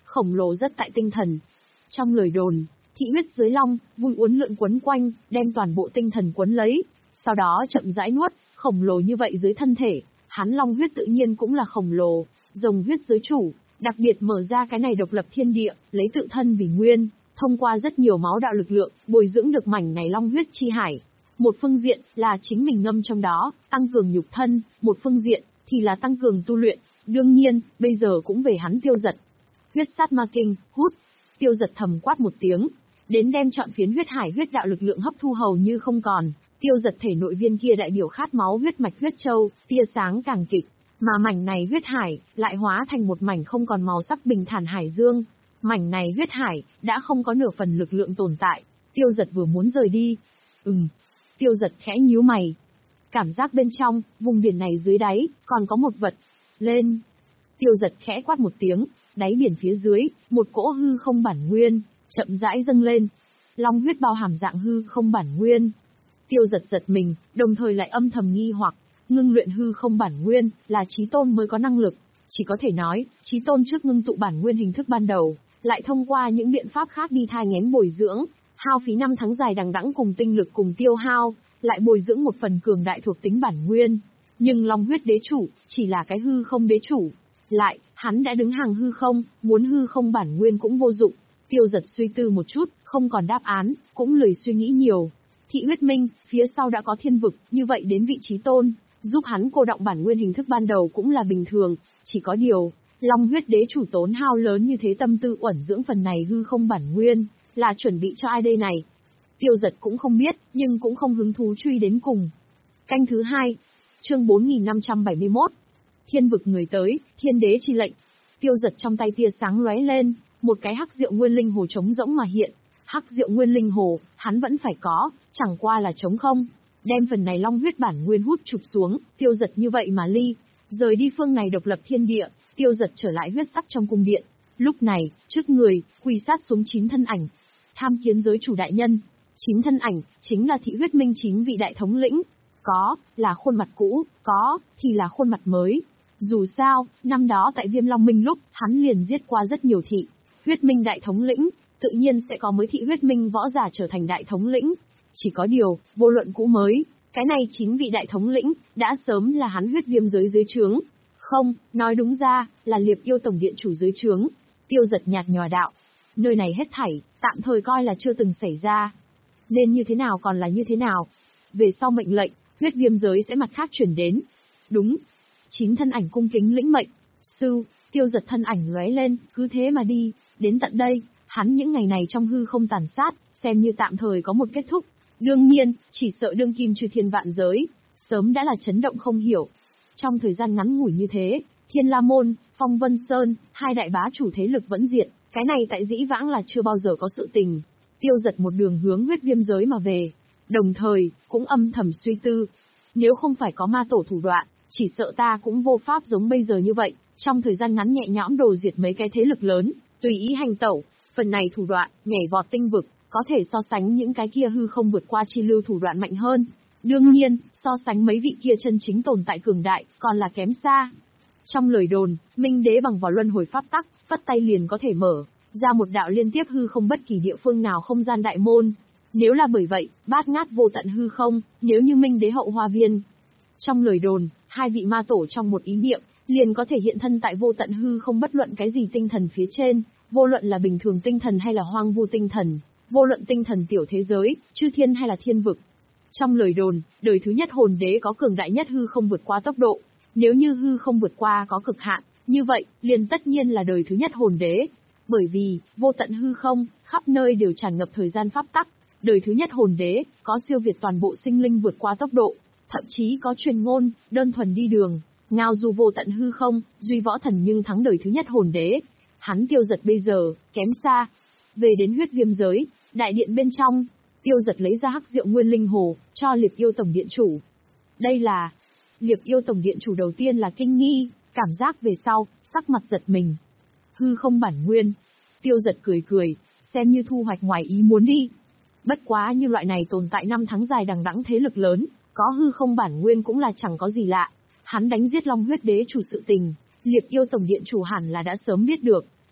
khổng lồ rất tại tinh thần. Trong lời đồn, thị huyết dưới long, vui uốn lượn quấn quanh, đem toàn bộ tinh thần quấn lấy, sau đó chậm rãi nuốt, khổng lồ như vậy dưới thân thể, hắn long huyết tự nhiên cũng là khổng lồ, rồng huyết giới chủ, đặc biệt mở ra cái này độc lập thiên địa, lấy tự thân vì nguyên, thông qua rất nhiều máu đạo lực lượng, bồi dưỡng được mảnh này long huyết chi hải. Một phương diện là chính mình ngâm trong đó, tăng cường nhục thân, một phương diện thì là tăng cường tu luyện, đương nhiên, bây giờ cũng về hắn Tiêu Dật. Huyết sát ma kinh, hút. Tiêu Dật thầm quát một tiếng, đến đem trọn phiến huyết hải huyết đạo lực lượng hấp thu hầu như không còn. Tiêu Dật thể nội viên kia đại biểu khát máu huyết mạch huyết châu, tia sáng càng kịch, mà mảnh này huyết hải lại hóa thành một mảnh không còn màu sắc bình thản hải dương. Mảnh này huyết hải đã không có nửa phần lực lượng tồn tại. Tiêu Dật vừa muốn rời đi. Ừm. Tiêu Dật khẽ nhíu mày. Cảm giác bên trong, vùng biển này dưới đáy, còn có một vật. Lên. Tiêu Dật khẽ quát một tiếng, đáy biển phía dưới, một cỗ hư không bản nguyên, chậm rãi dâng lên. Long huyết bao hàm dạng hư không bản nguyên. Tiêu Dật giật mình, đồng thời lại âm thầm nghi hoặc, ngưng luyện hư không bản nguyên, là Chí Tôn mới có năng lực. Chỉ có thể nói, Chí Tôn trước ngưng tụ bản nguyên hình thức ban đầu, lại thông qua những biện pháp khác đi thai nghén bồi dưỡng, hao phí năm tháng dài đằng đẵng cùng tinh lực cùng tiêu hao, lại bồi dưỡng một phần cường đại thuộc tính bản nguyên. Nhưng Long huyết đế chủ, chỉ là cái hư không đế chủ. Lại, hắn đã đứng hàng hư không, muốn hư không bản nguyên cũng vô dụng. Tiêu Dật suy tư một chút, không còn đáp án, cũng lười suy nghĩ nhiều. Thị huyết minh, phía sau đã có thiên vực, như vậy đến vị Chí Tôn, giúp hắn cô động bản nguyên hình thức ban đầu cũng là bình thường, chỉ có điều, Long huyết đế chủ tốn hao lớn như thế tâm tư uẩn dưỡng phần này hư không bản nguyên, là chuẩn bị cho ai đây này? Tiêu Dật cũng không biết, nhưng cũng không hứng thú truy đến cùng. Canh thứ hai, chương bốn nghìn năm trăm bảy mươi mốt. Thiên vực người tới, thiên đế chi lệnh. Tiêu Dật trong tay tia sáng lóe lên, một cái hắc diệu nguyên linh hồ trống rỗng mà hiện. Hắc diệu nguyên linh hồ, hắn vẫn phải có, chẳng qua là trống không. Đem phần này long huyết bản nguyên hút chụp xuống, Tiêu Dật như vậy mà ly, rời đi phương này độc lập thiên địa. Tiêu Dật trở lại huyết sắc trong cung điện. Lúc này, trước người, quỳ sát xuống chín thân ảnh. Tham kiến giới chủ đại nhân. Chín thân ảnh, chính là thị huyết minh chín vị đại thống lĩnh. Có, là khuôn mặt cũ, có, thì là khuôn mặt mới. Dù sao, năm đó tại Viêm Long Minh lúc, hắn liền giết qua rất nhiều thị huyết minh đại thống lĩnh, tự nhiên sẽ có mới thị huyết minh võ giả trở thành đại thống lĩnh. Chỉ có điều, vô luận cũ mới, cái này chín vị đại thống lĩnh, đã sớm là hắn huyết viêm giới dưới trướng. Không, nói đúng ra, là Liệp Yêu Tổng Điện chủ dưới trướng. Tiêu Dật nhạt nhòa đạo. Nơi này hết thảy, tạm thời coi là chưa từng xảy ra. Nên như thế nào còn là như thế nào. Về sau mệnh lệnh, huyết viêm giới sẽ mặt khác chuyển đến. Đúng. Chín thân ảnh cung kính lĩnh mệnh. Sư, Tiêu Dật thân ảnh lóe lên, cứ thế mà đi. Đến tận đây, hắn những ngày này trong hư không tàn sát, xem như tạm thời có một kết thúc. Đương nhiên, chỉ sợ đương kim chư thiên vạn giới, sớm đã là chấn động không hiểu. Trong thời gian ngắn ngủi như thế, Thiên La Môn, Phong Vân Sơn, hai đại bá chủ thế lực vẫn diệt, cái này tại dĩ vãng là chưa bao giờ có sự tình. Tiêu Dật một đường hướng huyết viêm giới mà về, đồng thời, cũng âm thầm suy tư. Nếu không phải có ma tổ thủ đoạn, chỉ sợ ta cũng vô pháp giống bây giờ như vậy, trong thời gian ngắn nhẹ nhõm đồ diệt mấy cái thế lực lớn, tùy ý hành tẩu, phần này thủ đoạn, nhảy vọt tinh vực, có thể so sánh những cái kia hư không vượt qua chi lưu thủ đoạn mạnh hơn. Đương nhiên, so sánh mấy vị kia chân chính tồn tại cường đại, còn là kém xa. Trong lời đồn, Minh Đế bằng vào luân hồi pháp tắc, phất tay liền có thể mở ra một đạo liên tiếp hư không bất kỳ địa phương nào không gian đại môn. Nếu là bởi vậy, bát ngát vô tận hư không, nếu như Minh Đế hậu hoa viên. Trong lời đồn, hai vị ma tổ trong một ý niệm, liền có thể hiện thân tại vô tận hư không bất luận cái gì tinh thần phía trên, vô luận là bình thường tinh thần hay là hoang vu tinh thần, vô luận tinh thần tiểu thế giới, chư thiên hay là thiên vực. Trong lời đồn, đời thứ nhất hồn đế có cường đại nhất hư không vượt qua tốc độ. Nếu như hư không vượt qua có cực hạn, như vậy, liền tất nhiên là đời thứ nhất hồn đế. Bởi vì, vô tận hư không, khắp nơi đều tràn ngập thời gian pháp tắc. Đời thứ nhất hồn đế, có siêu việt toàn bộ sinh linh vượt qua tốc độ. Thậm chí có truyền ngôn, đơn thuần đi đường, ngao du vô tận hư không, duy võ thần nhưng thắng đời thứ nhất hồn đế. Hắn Tiêu Dật bây giờ, kém xa. Về đến huyết viêm giới, đại điện bên trong, Tiêu Dật lấy ra hắc diệu nguyên linh hồ, cho Liệp Yêu Tổng Điện chủ. Đây là... Liệp Yêu Tổng Điện chủ đầu tiên là kinh nghi, cảm giác về sau, sắc mặt giật mình. Hư không bản nguyên. Tiêu Dật cười cười, xem như thu hoạch ngoài ý muốn đi. Bất quá như loại này tồn tại năm tháng dài đằng đẵng thế lực lớn, có hư không bản nguyên cũng là chẳng có gì lạ. Hắn đánh giết Long huyết đế chủ sự tình, Liệp Yêu Tổng Điện chủ hẳn là đã sớm biết được.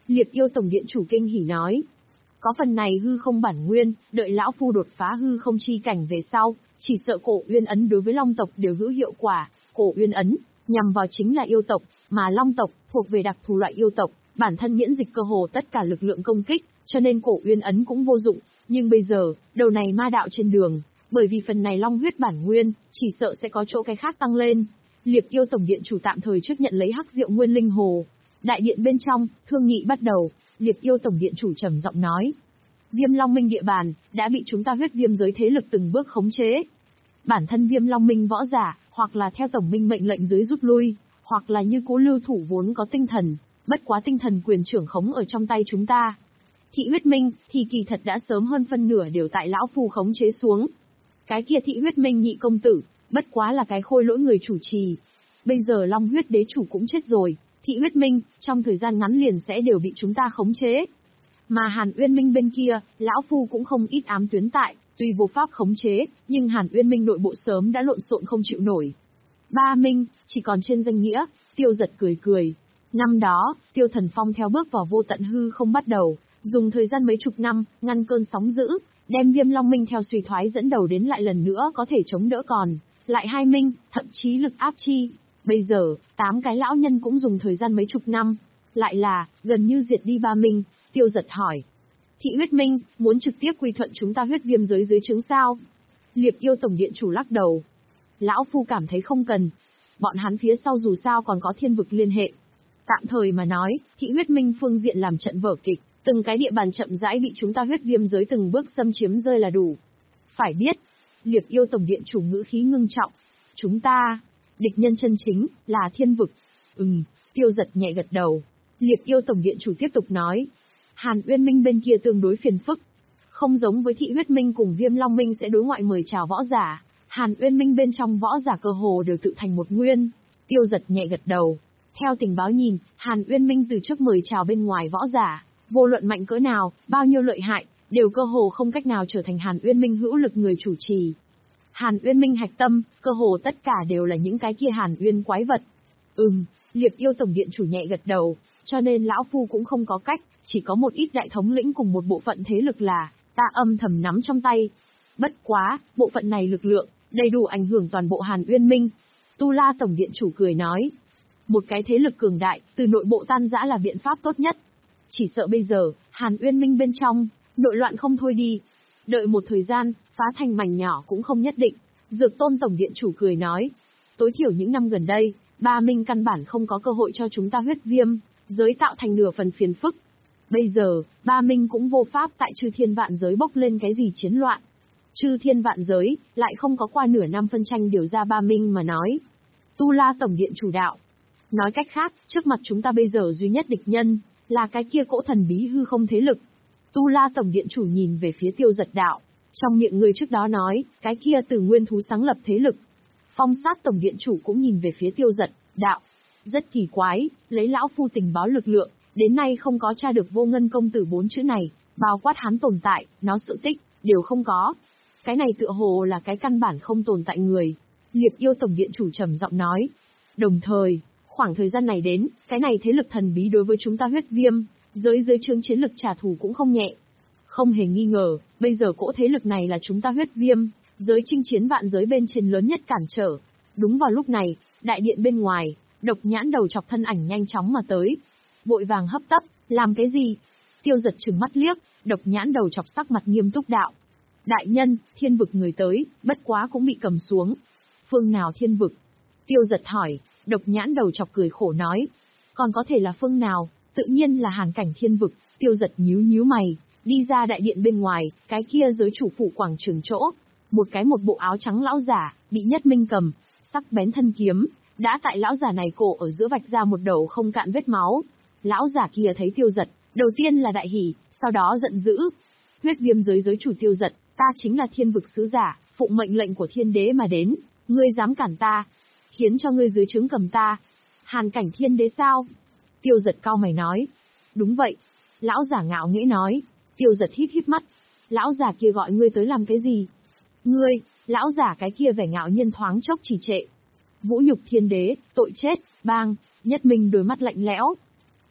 Liệp yêu tổng điện chủ kinh hỉ nói. Có phần này hư không bản nguyên, đợi lão phu đột phá hư không chi cảnh về sau, chỉ sợ cổ uyên ấn đối với long tộc đều hữu hiệu quả. Cổ uyên ấn, nhằm vào chính là yêu tộc, mà long tộc, thuộc về đặc thù loại yêu tộc, bản thân miễn dịch cơ hồ tất cả lực lượng công kích, cho nên cổ uyên ấn cũng vô dụng. Nhưng bây giờ, đầu này ma đạo trên đường, bởi vì phần này long huyết bản nguyên, chỉ sợ sẽ có chỗ cái khác tăng lên. Liệp yêu tổng điện chủ tạm thời trước nhận lấy hắc diệu nguyên linh hồ. Đại điện bên trong, thương nghị bắt đầu, Liệp yêu tổng điện chủ trầm giọng nói. Viêm Long Minh địa bàn, đã bị chúng ta huyết viêm giới thế lực từng bước khống chế. Bản thân Viêm Long Minh võ giả, hoặc là theo tổng minh mệnh lệnh dưới rút lui, hoặc là như cố lưu thủ vốn có tinh thần, bất quá tinh thần quyền trưởng khống ở trong tay chúng ta. Thị huyết minh, thì kỳ thật đã sớm hơn phân nửa đều tại lão phu khống chế xuống. Cái kia thị huyết minh nhị công tử, bất quá là cái khôi lỗi người chủ trì. Bây giờ Long huyết đế chủ cũng chết rồi, thị huyết minh, trong thời gian ngắn liền sẽ đều bị chúng ta khống chế. Mà Hàn Uyên Minh bên kia, lão phu cũng không ít ám tuyến tại, tuy vô pháp khống chế, nhưng Hàn Uyên Minh nội bộ sớm đã lộn xộn không chịu nổi. Ba Minh, chỉ còn trên danh nghĩa, Tiêu Giật cười cười. Năm đó, Tiêu Thần Phong theo bước vào vô tận hư không bắt đầu, dùng thời gian mấy chục năm, ngăn cơn sóng dữ, đem Viêm Long Minh theo suy thoái dẫn đầu đến lại lần nữa có thể chống đỡ còn, lại hai Minh, thậm chí lực áp chi. Bây giờ, tám cái lão nhân cũng dùng thời gian mấy chục năm, lại là, gần như diệt đi ba Minh. Tiêu Giật hỏi. Thị huyết minh, muốn trực tiếp quy thuận chúng ta huyết viêm giới dưới trướng sao? Liệp yêu tổng điện chủ lắc đầu. Lão phu cảm thấy không cần. Bọn hắn phía sau dù sao còn có thiên vực liên hệ. Tạm thời mà nói, thị huyết minh phương diện làm trận vở kịch, từng cái địa bàn chậm rãi bị chúng ta huyết viêm giới từng bước xâm chiếm rơi là đủ. Phải biết, Liệp yêu tổng điện chủ ngữ khí ngưng trọng. Chúng ta, địch nhân chân chính, là thiên vực. Ừm, Tiêu Giật nhẹ gật đầu. Liệp yêu tổng điện chủ tiếp tục nói. Hàn Uyên Minh bên kia tương đối phiền phức. Không giống với thị huyết minh cùng Viêm Long Minh sẽ đối ngoại mời chào võ giả, Hàn Uyên Minh bên trong võ giả cơ hồ đều tự thành một nguyên. Tiêu Giật nhẹ gật đầu. Theo tình báo nhìn, Hàn Uyên Minh từ trước mời chào bên ngoài võ giả, vô luận mạnh cỡ nào, bao nhiêu lợi hại, đều cơ hồ không cách nào trở thành Hàn Uyên Minh hữu lực người chủ trì. Hàn Uyên Minh hạch tâm, cơ hồ tất cả đều là những cái kia Hàn Uyên quái vật. Ừm, Liệp yêu tổng điện chủ nhẹ gật đầu, cho nên lão phu cũng không có cách, chỉ có một ít đại thống lĩnh cùng một bộ phận thế lực là ta âm thầm nắm trong tay. Bất quá, bộ phận này lực lượng, đầy đủ ảnh hưởng toàn bộ Hàn Uyên Minh. Tu La tổng điện chủ cười nói. Một cái thế lực cường đại, từ nội bộ tan rã là biện pháp tốt nhất. Chỉ sợ bây giờ, Hàn Uyên Minh bên trong, nội loạn không thôi đi. Đợi một thời gian, phá thành mảnh nhỏ cũng không nhất định. Dược Tôn tổng điện chủ cười nói. Tối thiểu những năm gần đây, Ba Minh căn bản không có cơ hội cho chúng ta huyết viêm giới tạo thành nửa phần phiền phức. Bây giờ, Ba Minh cũng vô pháp tại Chư Thiên Vạn Giới bốc lên cái gì chiến loạn. Chư Thiên Vạn Giới, lại không có qua nửa năm phân tranh điều ra Ba Minh mà nói. Tu La tổng điện chủ đạo. Nói cách khác, trước mặt chúng ta bây giờ duy nhất địch nhân, là cái kia cỗ thần bí hư không thế lực. Tu La tổng điện chủ nhìn về phía Tiêu Giật đạo. Trong miệng người trước đó nói, cái kia từ nguyên thú sáng lập thế lực. Phong Sát tổng điện chủ cũng nhìn về phía Tiêu Giật, đạo. Rất kỳ quái, lấy lão phu tình báo lực lượng, đến nay không có tra được Vô Ngân công tử bốn chữ này, bao quát hắn tồn tại, nó sự tích, đều không có. Cái này tựa hồ là cái căn bản không tồn tại người. Liệp yêu tổng điện chủ trầm giọng nói. Đồng thời, khoảng thời gian này đến, cái này thế lực thần bí đối với chúng ta huyết viêm, giới giới trướng chiến lực trả thù cũng không nhẹ. Không hề nghi ngờ, bây giờ cỗ thế lực này là chúng ta huyết viêm, giới chinh chiến vạn giới bên trên lớn nhất cản trở. Đúng vào lúc này, đại điện bên ngoài, Độc Nhãn đầu chọc thân ảnh nhanh chóng mà tới. Vội vàng hấp tấp, làm cái gì? Tiêu Giật trừng mắt liếc, Độc Nhãn đầu chọc sắc mặt nghiêm túc đạo. Đại nhân, thiên vực người tới, bất quá cũng bị cầm xuống. Phương nào thiên vực? Tiêu Giật hỏi, Độc Nhãn đầu chọc cười khổ nói. Còn có thể là phương nào? Tự nhiên là Hàn Cảnh thiên vực. Tiêu Giật nhíu nhíu mày, đi ra đại điện bên ngoài, cái kia giới chủ phủ quảng trường chỗ. Một cái một bộ áo trắng lão giả, bị Nhất Minh cầm, sắc bén thân kiếm, đã tại lão giả này cổ ở giữa vạch ra một đầu không cạn vết máu. Lão giả kia thấy Tiêu Giật, đầu tiên là đại hỉ, sau đó giận dữ. Huyết viêm giới giới chủ Tiêu Giật, ta chính là thiên vực sứ giả, phụng mệnh lệnh của thiên đế mà đến, ngươi dám cản ta, khiến cho ngươi dưới trướng cầm ta. Hàn Cảnh thiên đế sao? Tiêu Giật cau mày nói. Đúng vậy. Lão giả ngạo nghễ nói. Tiêu Giật híp híp mắt. Lão giả kia gọi ngươi tới làm cái gì? Ngươi, lão giả cái kia vẻ ngạo nhiên thoáng chốc trì trệ. Vũ nhục thiên đế, tội chết, bang, Nhất Minh đôi mắt lạnh lẽo.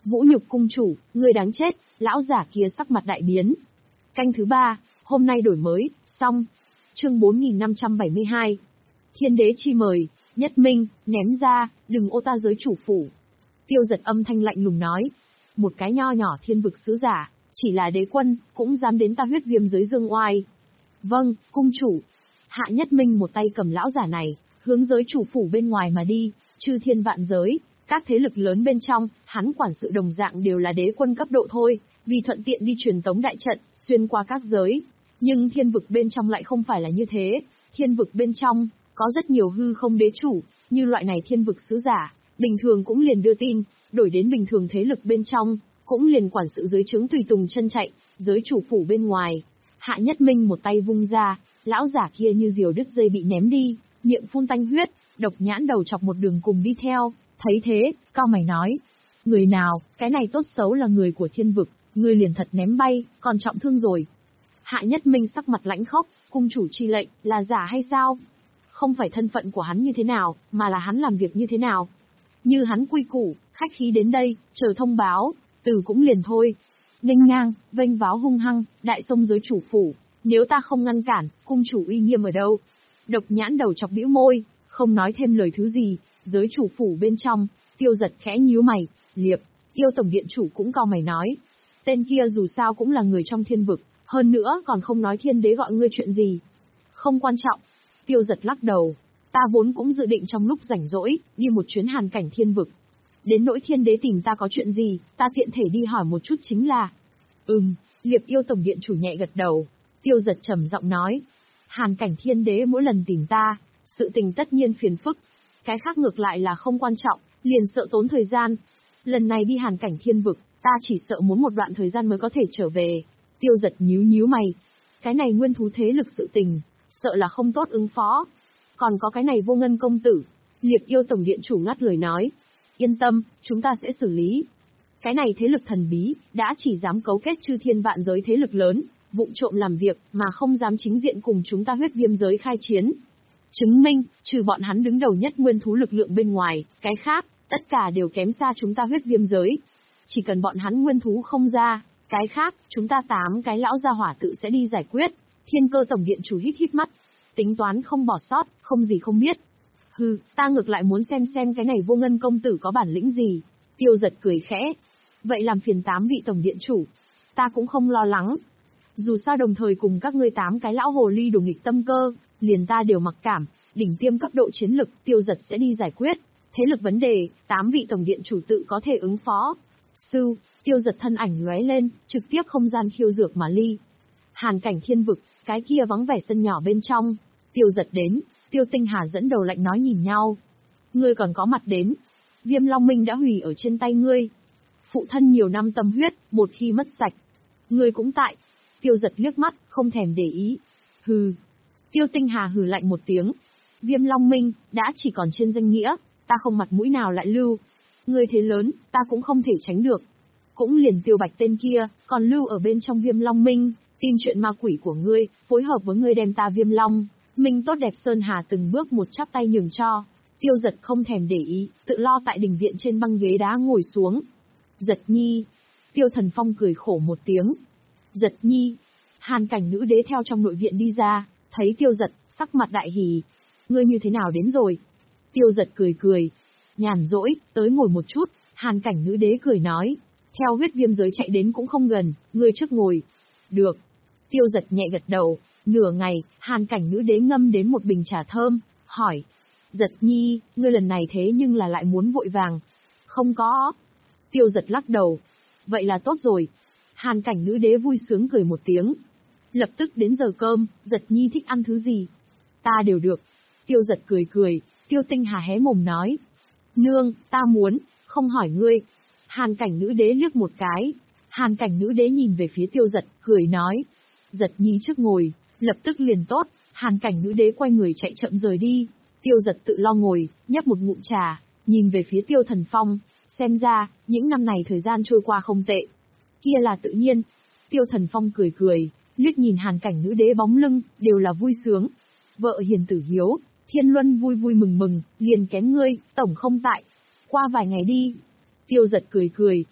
Vũ nhục cung chủ, ngươi đáng chết, lão giả kia sắc mặt đại biến. Canh thứ ba, hôm nay đổi mới, xong. Chương bốn nghìn năm trăm bảy mươi hai. Thiên đế chi mời, Nhất Minh, ném ra, đừng ô ta giới chủ phủ. Tiêu Giật âm thanh lạnh lùng nói. Một cái nho nhỏ thiên vực sứ giả, chỉ là đế quân, cũng dám đến ta huyết viêm giới dương oai. Vâng, cung chủ. Hạ Nhất Minh một tay cầm lão giả này, hướng giới chủ phủ bên ngoài mà đi, chư thiên vạn giới, các thế lực lớn bên trong, hắn quản sự đồng dạng đều là đế quân cấp độ thôi, vì thuận tiện đi truyền tống đại trận, xuyên qua các giới. Nhưng thiên vực bên trong lại không phải là như thế, thiên vực bên trong, có rất nhiều hư không đế chủ, như loại này thiên vực sứ giả, bình thường cũng liền đưa tin, đổi đến bình thường thế lực bên trong, cũng liền quản sự dưới trướng tùy tùng chân chạy, giới chủ phủ bên ngoài. Hạ Nhất Minh một tay vung ra, lão giả kia như diều đứt dây bị ném đi, miệng phun tanh huyết, độc nhãn đầu chọc một đường cùng đi theo, thấy thế, cao mày nói. Người nào, cái này tốt xấu là người của thiên vực, người liền thật ném bay, còn trọng thương rồi. Hạ Nhất Minh sắc mặt lãnh khốc, cung chủ chi lệnh, là giả hay sao? Không phải thân phận của hắn như thế nào, mà là hắn làm việc như thế nào. Như hắn quy củ, khách khí đến đây, chờ thông báo, từ cũng liền thôi. Nghênh ngang, vênh váo hung hăng, đại sông giới chủ phủ, nếu ta không ngăn cản, cung chủ uy nghiêm ở đâu? Độc nhãn đầu chọc bĩu môi, không nói thêm lời thứ gì, giới chủ phủ bên trong, Tiêu Giật khẽ nhíu mày, liệp, Tiêu tổng điện chủ cũng cau mày nói. Tên kia dù sao cũng là người trong thiên vực, hơn nữa còn không nói thiên đế gọi ngươi chuyện gì. Không quan trọng. Tiêu Giật lắc đầu, ta vốn cũng dự định trong lúc rảnh rỗi, đi một chuyến hàn cảnh thiên vực. Đến nỗi thiên đế tìm ta có chuyện gì, ta tiện thể đi hỏi một chút chính là. Ừm, liệp yêu tổng điện chủ nhẹ gật đầu. Tiêu Giật trầm giọng nói. Hàn cảnh thiên đế mỗi lần tìm ta, sự tình tất nhiên phiền phức. Cái khác ngược lại là không quan trọng, liền sợ tốn thời gian. Lần này đi hàn cảnh thiên vực, ta chỉ sợ muốn một đoạn thời gian mới có thể trở về. Tiêu Giật nhíu nhíu mày. Cái này nguyên thú thế lực sự tình, sợ là không tốt ứng phó. Còn có cái này vô ngân công tử. Liệp yêu tổng điện chủ ngắt lời nói. Yên tâm, chúng ta sẽ xử lý. Cái này thế lực thần bí, đã chỉ dám cấu kết chư thiên vạn giới thế lực lớn, vụng trộm làm việc, mà không dám chính diện cùng chúng ta huyết viêm giới khai chiến. Chứng minh, trừ bọn hắn đứng đầu nhất nguyên thú lực lượng bên ngoài, cái khác, tất cả đều kém xa chúng ta huyết viêm giới. Chỉ cần bọn hắn nguyên thú không ra, cái khác, chúng ta tám cái lão gia hỏa tự sẽ đi giải quyết. Thiên Cơ tổng điện chủ hít hít mắt, tính toán không bỏ sót, không gì không biết. Hừ, ta ngược lại muốn xem xem cái này vô ngân công tử có bản lĩnh gì. Tiêu Giật cười khẽ. Vậy làm phiền tám vị tổng điện chủ. Ta cũng không lo lắng. Dù sao đồng thời cùng các ngươi tám cái lão hồ ly đồ nghịch tâm cơ, liền ta đều mặc cảm, đỉnh tiêm cấp độ chiến lực, Tiêu Giật sẽ đi giải quyết. Thế lực vấn đề, tám vị tổng điện chủ tự có thể ứng phó. Sư, Tiêu Giật thân ảnh lóe lên, trực tiếp không gian khiêu dược mà ly. Hàn cảnh thiên vực, cái kia vắng vẻ sân nhỏ bên trong, Tiêu Giật đến, Tiêu Tinh Hà dẫn đầu lạnh nói nhìn nhau. Ngươi còn có mặt đến. Viêm Long Minh đã hủy ở trên tay ngươi. Phụ thân nhiều năm tâm huyết, một khi mất sạch. Ngươi cũng tại. Tiêu Giật liếc mắt, không thèm để ý. Hừ. Tiêu Tinh Hà hừ lạnh một tiếng. Viêm Long Minh, đã chỉ còn trên danh nghĩa, ta không mặt mũi nào lại lưu. Ngươi thế lớn, ta cũng không thể tránh được. Cũng liền Tiêu Bạch tên kia, còn lưu ở bên trong Viêm Long Minh, tin chuyện ma quỷ của ngươi, phối hợp với ngươi đem ta Viêm Long Minh tốt đẹp Sơn Hà từng bước một chắp tay nhường cho. Tiêu Giật không thèm để ý, tự lo tại đình viện trên băng ghế đá ngồi xuống. Giật nhi. Tiêu Thần Phong cười khổ một tiếng. Giật nhi. Hàn cảnh nữ đế theo trong nội viện đi ra, thấy Tiêu Giật, sắc mặt đại hỉ. Ngươi như thế nào đến rồi? Tiêu Giật cười cười. Nhàn rỗi, tới ngồi một chút. Hàn cảnh nữ đế cười nói. Theo huyết viêm giới chạy đến cũng không gần, ngươi trước ngồi. Được. Tiêu Giật nhẹ gật đầu. Nửa ngày, hàn cảnh nữ đế ngâm đến một bình trà thơm, hỏi. Giật nhi, ngươi lần này thế nhưng là lại muốn vội vàng. Không có. Tiêu Giật lắc đầu. Vậy là tốt rồi. Hàn cảnh nữ đế vui sướng cười một tiếng. Lập tức đến giờ cơm, Giật nhi thích ăn thứ gì? Ta đều được. Tiêu Giật cười cười, Tiêu Tinh Hà hé mồm nói. Nương, ta muốn, không hỏi ngươi. Hàn cảnh nữ đế liếc một cái. Hàn cảnh nữ đế nhìn về phía Tiêu Giật, cười nói. Giật nhi trước ngồi, lập tức liền tốt. Hàn cảnh nữ đế quay người chạy chậm rời đi. Tiêu Giật tự lo ngồi, nhấp một ngụm trà, nhìn về phía Tiêu Thần Phong. Xem ra, những năm này thời gian trôi qua không tệ. Kia là tự nhiên. Tiêu Thần Phong cười cười, liếc nhìn hàn cảnh nữ đế bóng lưng, đều là vui sướng. Vợ hiền tử hiếu, Thiên Luân vui vui mừng mừng, liền kén ngươi, tổng không tại. Qua vài ngày đi. Tiêu Giật cười cười.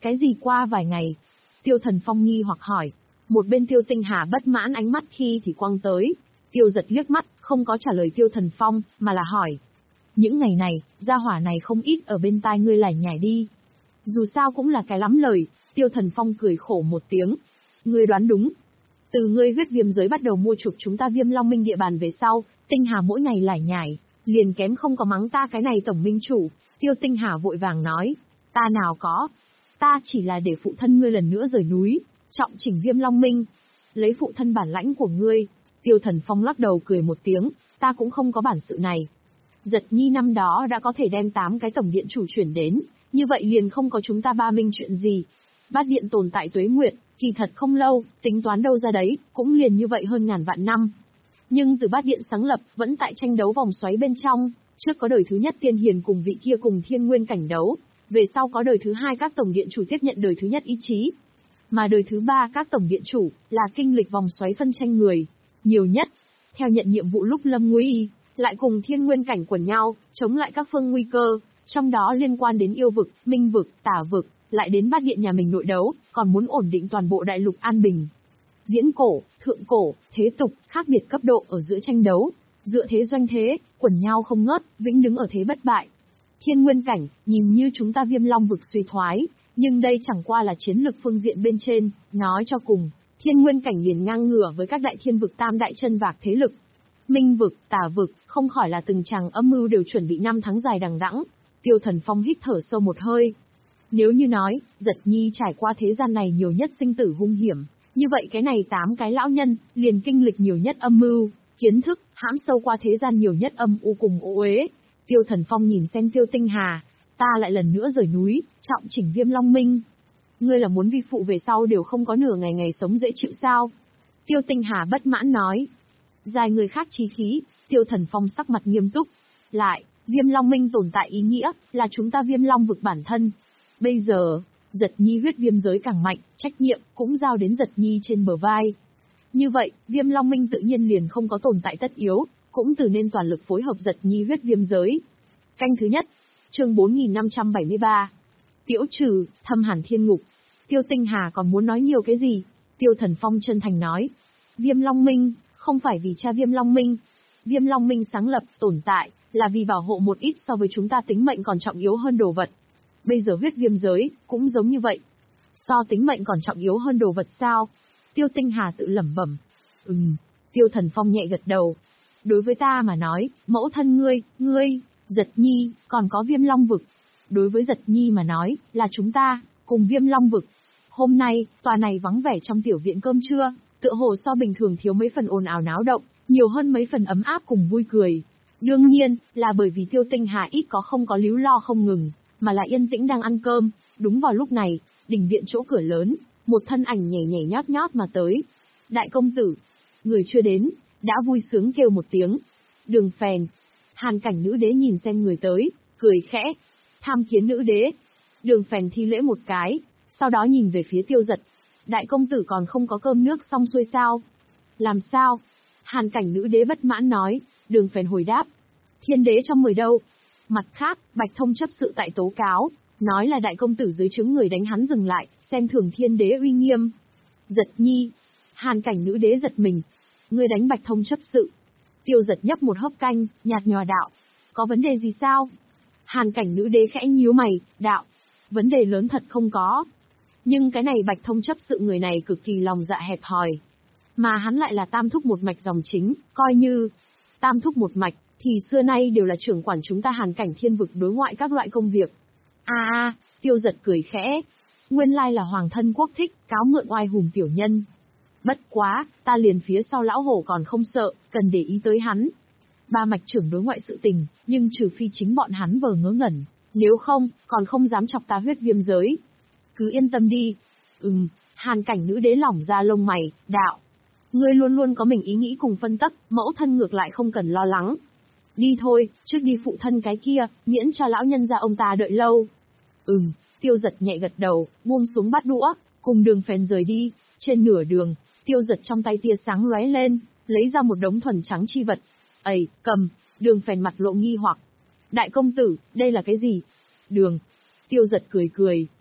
Cái gì qua vài ngày? Tiêu Thần Phong nghi hoặc hỏi. Một bên Tiêu Tinh Hà bất mãn ánh mắt khi thì quăng tới. Tiêu Giật liếc mắt, không có trả lời Tiêu Thần Phong, mà là hỏi. Những ngày này, gia hỏa này không ít ở bên tai ngươi lải nhải đi. Dù sao cũng là cái lắm lời, Tiêu Thần Phong cười khổ một tiếng. Ngươi đoán đúng. Từ ngươi huyết viêm giới bắt đầu mua chuộc chúng ta Viêm Long Minh địa bàn về sau, Tinh Hà mỗi ngày lải nhải, liền kém không có mắng ta cái này tổng minh chủ. Tiêu Tinh Hà vội vàng nói. Ta nào có. Ta chỉ là để phụ thân ngươi lần nữa rời núi, trọng chỉnh Viêm Long Minh. Lấy phụ thân bản lãnh của ngươi. Tiêu Thần Phong lắc đầu cười một tiếng, ta cũng không có bản sự này. Giật Nhi năm đó đã có thể đem tám cái tổng điện chủ chuyển đến, như vậy liền không có chúng ta ba minh chuyện gì. Bát điện tồn tại tuế nguyệt, kỳ thật không lâu, tính toán đâu ra đấy, cũng liền như vậy hơn ngàn vạn năm. Nhưng từ bát điện sáng lập, vẫn tại tranh đấu vòng xoáy bên trong, trước có đời thứ nhất tiên hiền cùng vị kia cùng thiên nguyên cảnh đấu, về sau có đời thứ hai các tổng điện chủ tiếp nhận đời thứ nhất ý chí. Mà đời thứ ba các tổng điện chủ, là kinh lịch vòng xoáy phân tranh người, nhiều nhất. Theo nhận nhiệm vụ lúc lâm nguy, lại cùng thiên nguyên cảnh quần nhau, chống lại các phương nguy cơ, trong đó liên quan đến yêu vực, minh vực, tả vực, lại đến bát điện nhà mình nội đấu, còn muốn ổn định toàn bộ đại lục an bình. Viễn cổ, thượng cổ, thế tục, khác biệt cấp độ ở giữa tranh đấu, dựa thế doanh thế, quần nhau không ngớt, vĩnh đứng ở thế bất bại. Thiên nguyên cảnh, nhìn như chúng ta Viêm Long vực suy thoái, nhưng đây chẳng qua là chiến lực phương diện bên trên, nói cho cùng, thiên nguyên cảnh liền ngang ngửa với các đại thiên vực tam đại chân vạc thế lực. Minh vực, tả vực, không khỏi là từng chàng âm mưu đều chuẩn bị năm tháng dài đằng đẵng. Tiêu Thần Phong hít thở sâu một hơi. Nếu như nói, Giật Nhi trải qua thế gian này nhiều nhất sinh tử hung hiểm, như vậy cái này tám cái lão nhân, liền kinh lịch nhiều nhất âm mưu, kiến thức, hãm sâu qua thế gian nhiều nhất âm u cùng ô uế. Tiêu Thần Phong nhìn xem Tiêu Tinh Hà, ta lại lần nữa rời núi, trọng chỉnh Viêm Long Minh. Ngươi là muốn vi phụ về sau đều không có nửa ngày ngày sống dễ chịu sao? Tiêu Tinh Hà bất mãn nói. Dài người khác chí khí, Tiêu Thần Phong sắc mặt nghiêm túc. Lại, Viêm Long Minh tồn tại ý nghĩa, là chúng ta Viêm Long vực bản thân. Bây giờ, Giật Nhi huyết viêm giới càng mạnh, trách nhiệm cũng giao đến Giật Nhi trên bờ vai. Như vậy, Viêm Long Minh tự nhiên liền không có tồn tại tất yếu, cũng từ nên toàn lực phối hợp Giật Nhi huyết viêm giới. Canh thứ nhất, chương bốn nghìn năm trăm bảy mươi ba. Tiễu trừ, thâm hàn thiên ngục. Tiêu Tinh Hà còn muốn nói nhiều cái gì? Tiêu Thần Phong chân thành nói. Viêm Long Minh, không phải vì cha Viêm Long Minh. Viêm Long Minh sáng lập, tồn tại, là vì bảo hộ một ít so với chúng ta tính mệnh còn trọng yếu hơn đồ vật. Bây giờ huyết viêm giới, cũng giống như vậy. So tính mệnh còn trọng yếu hơn đồ vật sao? Tiêu Tinh Hà tự lẩm bẩm. Ừm, Tiêu Thần Phong nhẹ gật đầu. Đối với ta mà nói, mẫu thân ngươi, ngươi, Giật Nhi, còn có Viêm Long vực. Đối với Giật Nhi mà nói, là chúng ta, cùng Viêm Long vực. Hôm nay, tòa này vắng vẻ trong tiểu viện cơm trưa, tựa hồ so bình thường thiếu mấy phần ồn ào náo động, nhiều hơn mấy phần ấm áp cùng vui cười. Đương nhiên, là bởi vì Tiêu Tinh Hà ít có không có líu lo không ngừng, mà là yên tĩnh đang ăn cơm. Đúng vào lúc này, đình viện chỗ cửa lớn, một thân ảnh nhảy nhảy nhót nhót mà tới. Đại công tử, người chưa đến, đã vui sướng kêu một tiếng. Đường Phèn. Hàn Cảnh nữ đế nhìn xem người tới, cười khẽ. Tham kiến nữ đế. Đường Phèn thi lễ một cái, sau đó nhìn về phía Tiêu Giật. Đại công tử còn không có cơm nước xong xuôi sao? Làm sao? Hàn Cảnh nữ đế bất mãn nói. Đường Phèn hồi đáp. Thiên đế trong mời đâu? Mặt khác, Bạch Thông chấp sự tại tố cáo, nói là đại công tử dưới trướng người đánh hắn dừng lại, xem thường thiên đế uy nghiêm. Giật Nhi. Hàn Cảnh nữ đế giật mình. Ngươi đánh Bạch Thông chấp sự. Tiêu Giật nhấp một hớp canh, nhạt nhòa đạo. Có vấn đề gì sao? Hàn Cảnh nữ đế khẽ nhíu mày, đạo. Vấn đề lớn thật không có. Nhưng cái này Bạch Thông chấp sự người này cực kỳ lòng dạ hẹp hòi. Mà hắn lại là tam thúc một mạch dòng chính, coi như tam thúc một mạch, thì xưa nay đều là trưởng quản chúng ta Hàn Cảnh thiên vực đối ngoại các loại công việc. A a, Tiêu Giật cười khẽ. Nguyên lai là hoàng thân quốc thích, cáo mượn oai hùng tiểu nhân. Bất quá, ta liền phía sau lão hổ còn không sợ, cần để ý tới hắn. Ba mạch trưởng đối ngoại sự tình, nhưng trừ phi chính bọn hắn vờ ngớ ngẩn, nếu không, còn không dám chọc ta huyết viêm giới. Cứ yên tâm đi. Ừm, Hàn Cảnh nữ đế lỏng ra lông mày, đạo. Ngươi luôn luôn có mình ý nghĩ cùng phân tích, mẫu thân ngược lại không cần lo lắng. Đi thôi, trước đi phụ thân cái kia, miễn cho lão nhân gia ông ta đợi lâu. Ừm, Tiêu Giật nhẹ gật đầu, buông xuống bát đũa, cùng Đường Phèn rời đi. Trên nửa đường, Tiêu Giật trong tay tia sáng lóe lên, lấy ra một đống thuần trắng chi vật. Ây, cầm. Đường Phèn mặt lộ nghi hoặc. Đại công tử, đây là cái gì? Đường. Tiêu Giật cười cười.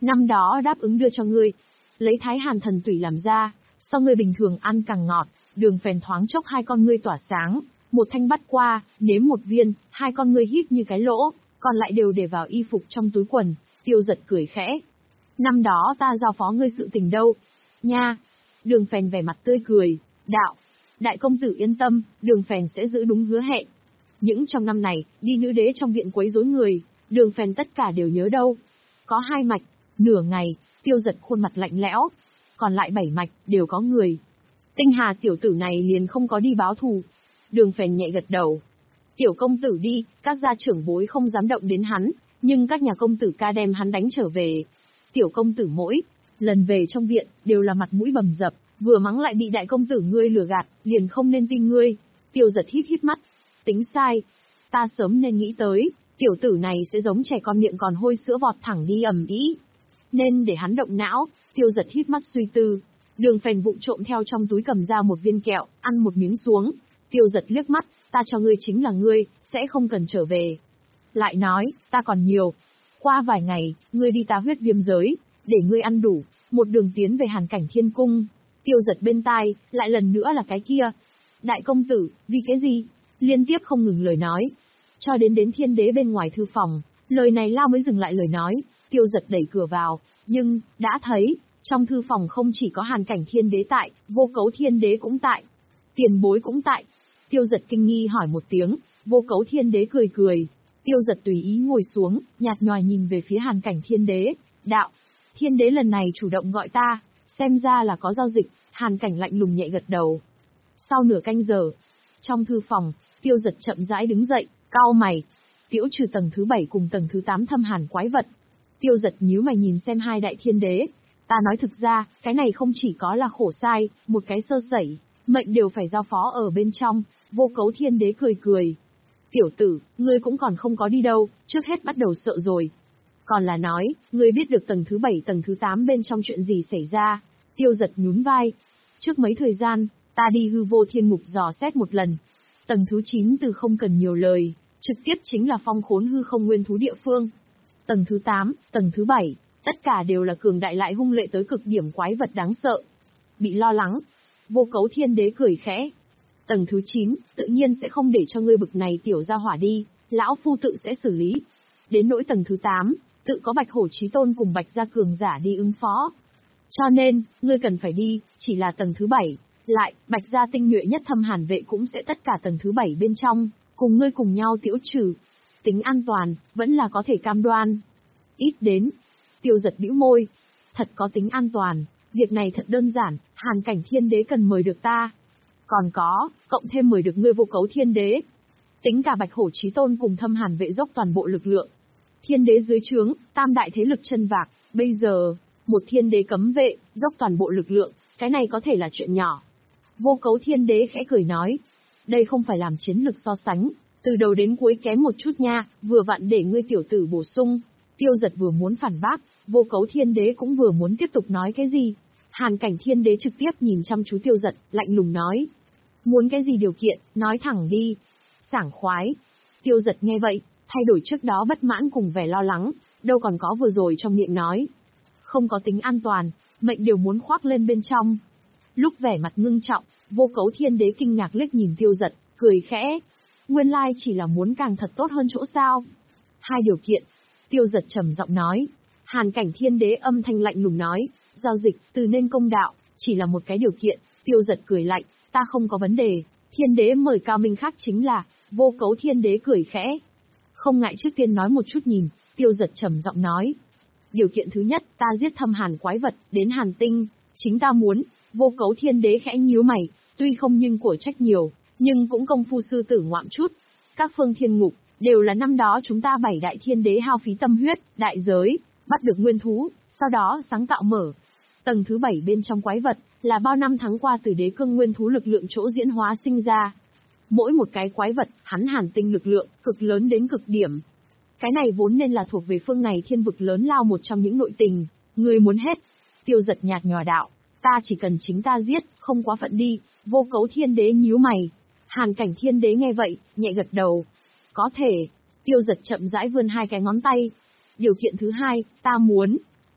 Năm đó đáp ứng đưa cho ngươi, lấy Thái Hàn thần tủy làm ra, so ngươi bình thường ăn càng ngọt, Đường Phèn thoáng chốc hai con ngươi tỏa sáng, một thanh bắt qua, nếm một viên, hai con ngươi híp như cái lỗ, còn lại đều để vào y phục trong túi quần. Tiêu Giật cười khẽ. Năm đó ta giao phó ngươi sự tình đâu? Nha! Đường Phèn vẻ mặt tươi cười, đạo. Đại công tử yên tâm, Đường Phèn sẽ giữ đúng hứa hẹn. Những trong năm này, đi nữ đế trong viện quấy rối người, Đường Phèn tất cả đều nhớ đâu. Có hai mạch, nửa ngày, Tiêu Giật khuôn mặt lạnh lẽo. Còn lại bảy mạch, đều có người. Tinh Hà tiểu tử này liền không có đi báo thù. Đường Phèn nhẹ gật đầu. Tiểu công tử đi, các gia trưởng bối không dám động đến hắn, nhưng các nhà công tử ca đem hắn đánh trở về. Tiểu công tử mỗi lần về trong viện, đều là mặt mũi bầm dập, vừa mắng lại bị đại công tử ngươi lừa gạt, liền không nên tin ngươi. Tiêu Giật híp híp mắt. Tính sai. Ta sớm nên nghĩ tới, tiểu tử này sẽ giống trẻ con miệng còn hôi sữa vọt thẳng đi ầm ĩ. Nên để hắn động não. Tiêu Giật híp mắt suy tư. Đường Phèn vụng trộm theo trong túi cầm ra một viên kẹo, ăn một miếng xuống. Tiêu Giật liếc mắt, ta cho ngươi chính là ngươi, sẽ không cần trở về. Lại nói, ta còn nhiều. Qua vài ngày, ngươi đi ta huyết viêm giới, để ngươi ăn đủ, một đường tiến về Hàn Cảnh Thiên Cung. Tiêu Giật bên tai, lại lần nữa là cái kia. Đại công tử, vì cái gì? Liên tiếp không ngừng lời nói. Cho đến đến thiên đế bên ngoài thư phòng, lời này lao mới dừng lại lời nói. Tiêu Giật đẩy cửa vào, nhưng, đã thấy, trong thư phòng không chỉ có Hàn Cảnh Thiên Đế tại, Vô Cấu Thiên Đế cũng tại, tiền bối cũng tại. Tiêu Giật kinh nghi hỏi một tiếng, Vô Cấu Thiên Đế cười cười. Tiêu Giật tùy ý ngồi xuống, nhạt nhòa nhìn về phía Hàn Cảnh Thiên Đế, đạo. Thiên Đế lần này chủ động gọi ta, xem ra là có giao dịch. Hàn Cảnh lạnh lùng nhẹ gật đầu. Sau nửa canh giờ, trong thư phòng, Tiêu Giật chậm rãi đứng dậy, cau mày. Tiễu trừ tầng thứ bảy cùng tầng thứ tám thâm hàn quái vật. Tiêu Giật nhíu mày nhìn xem hai đại thiên đế. Ta nói thực ra, cái này không chỉ có là khổ sai, một cái sơ sẩy, mệnh đều phải giao phó ở bên trong. Vô Cấu Thiên Đế cười cười. Tiểu tử, ngươi cũng còn không có đi đâu, trước hết bắt đầu sợ rồi. Còn là nói, ngươi biết được tầng thứ bảy tầng thứ tám bên trong chuyện gì xảy ra. Tiêu Giật nhún vai. Trước mấy thời gian, ta đi hư vô thiên mục dò xét một lần. Tầng thứ chín từ không cần nhiều lời, trực tiếp chính là phong khốn hư không nguyên thú địa phương. Tầng thứ tám, tầng thứ bảy, tất cả đều là cường đại lại hung lệ tới cực điểm quái vật đáng sợ. Bị lo lắng. Vô Cấu Thiên Đế cười khẽ. Tầng thứ chín, tự nhiên sẽ không để cho ngươi bực này tiểu ra hỏa đi, lão phu tự sẽ xử lý. Đến nỗi tầng thứ tám, tự có Bạch Hổ Chí Tôn cùng Bạch gia cường giả đi ứng phó. Cho nên, ngươi cần phải đi, chỉ là tầng thứ bảy. Lại, Bạch gia tinh nhuệ nhất thâm hàn vệ cũng sẽ tất cả tầng thứ bảy bên trong, cùng ngươi cùng nhau tiễu trừ. Tính an toàn, vẫn là có thể cam đoan. Ít đến. Tiêu Giật bĩu môi. Thật có tính an toàn, việc này thật đơn giản, Hàn Cảnh Thiên Đế cần mời được ta. Còn có, cộng thêm mời được ngươi Vô Cấu Thiên Đế. Tính cả Bạch Hổ Chí Tôn cùng thâm hàn vệ dốc toàn bộ lực lượng. Thiên đế dưới trướng, tam đại thế lực chân vạc, bây giờ, một thiên đế cấm vệ, dốc toàn bộ lực lượng, cái này có thể là chuyện nhỏ. Vô Cấu Thiên Đế khẽ cười nói. Đây không phải làm chiến lực so sánh, từ đầu đến cuối kém một chút nha, vừa vặn để ngươi tiểu tử bổ sung. Tiêu Giật vừa muốn phản bác, Vô Cấu Thiên Đế cũng vừa muốn tiếp tục nói cái gì. Hàn Cảnh Thiên Đế trực tiếp nhìn chăm chú Tiêu Giật, lạnh lùng nói. Muốn cái gì điều kiện, nói thẳng đi. Sảng khoái. Tiêu Giật nghe vậy, thay đổi trước đó bất mãn cùng vẻ lo lắng, đâu còn có vừa rồi trong miệng nói. Không có tính an toàn, mệnh đều muốn khoác lên bên trong. Lúc vẻ mặt ngưng trọng, Vô Cấu Thiên Đế kinh ngạc liếc nhìn Tiêu Giật, cười khẽ. Nguyên lai chỉ là muốn càng thật tốt hơn chỗ sao. Hai điều kiện. Tiêu Giật trầm giọng nói. Hàn Cảnh Thiên Đế âm thanh lạnh lùng nói. Giao dịch, từ nên công đạo, chỉ là một cái điều kiện. Tiêu Giật cười lạnh, ta không có vấn đề. Thiên Đế mời cao minh khác chính là. Vô Cấu Thiên Đế cười khẽ. Không ngại trước tiên nói một chút nhìn. Tiêu Giật trầm giọng nói. Điều kiện thứ nhất, ta giết thâm hàn quái vật, đến Hàn Tinh. Chính ta muốn. Vô Cấu Thiên Đế khẽ nhíu mày, tuy không nhưng của trách nhiều, nhưng cũng công phu sư tử ngoạm chút. Các phương thiên ngục, đều là năm đó chúng ta bảy đại thiên đế hao phí tâm huyết, đại giới, bắt được nguyên thú, sau đó sáng tạo mở. Tầng thứ bảy bên trong quái vật, là bao năm tháng qua từ đế cương nguyên thú lực lượng chỗ diễn hóa sinh ra. Mỗi một cái quái vật, hắn Hàn Tinh lực lượng, cực lớn đến cực điểm. Cái này vốn nên là thuộc về phương này thiên vực lớn lao một trong những nội tình, người muốn hết. Tiêu Giật nhạt nhòa đạo. Ta chỉ cần chính ta giết, không quá phận đi. Vô Cấu Thiên Đế nhíu mày. Hàn Cảnh Thiên Đế nghe vậy, nhẹ gật đầu. Có thể. Tiêu Giật chậm rãi vươn hai cái ngón tay. Điều kiện thứ hai, ta muốn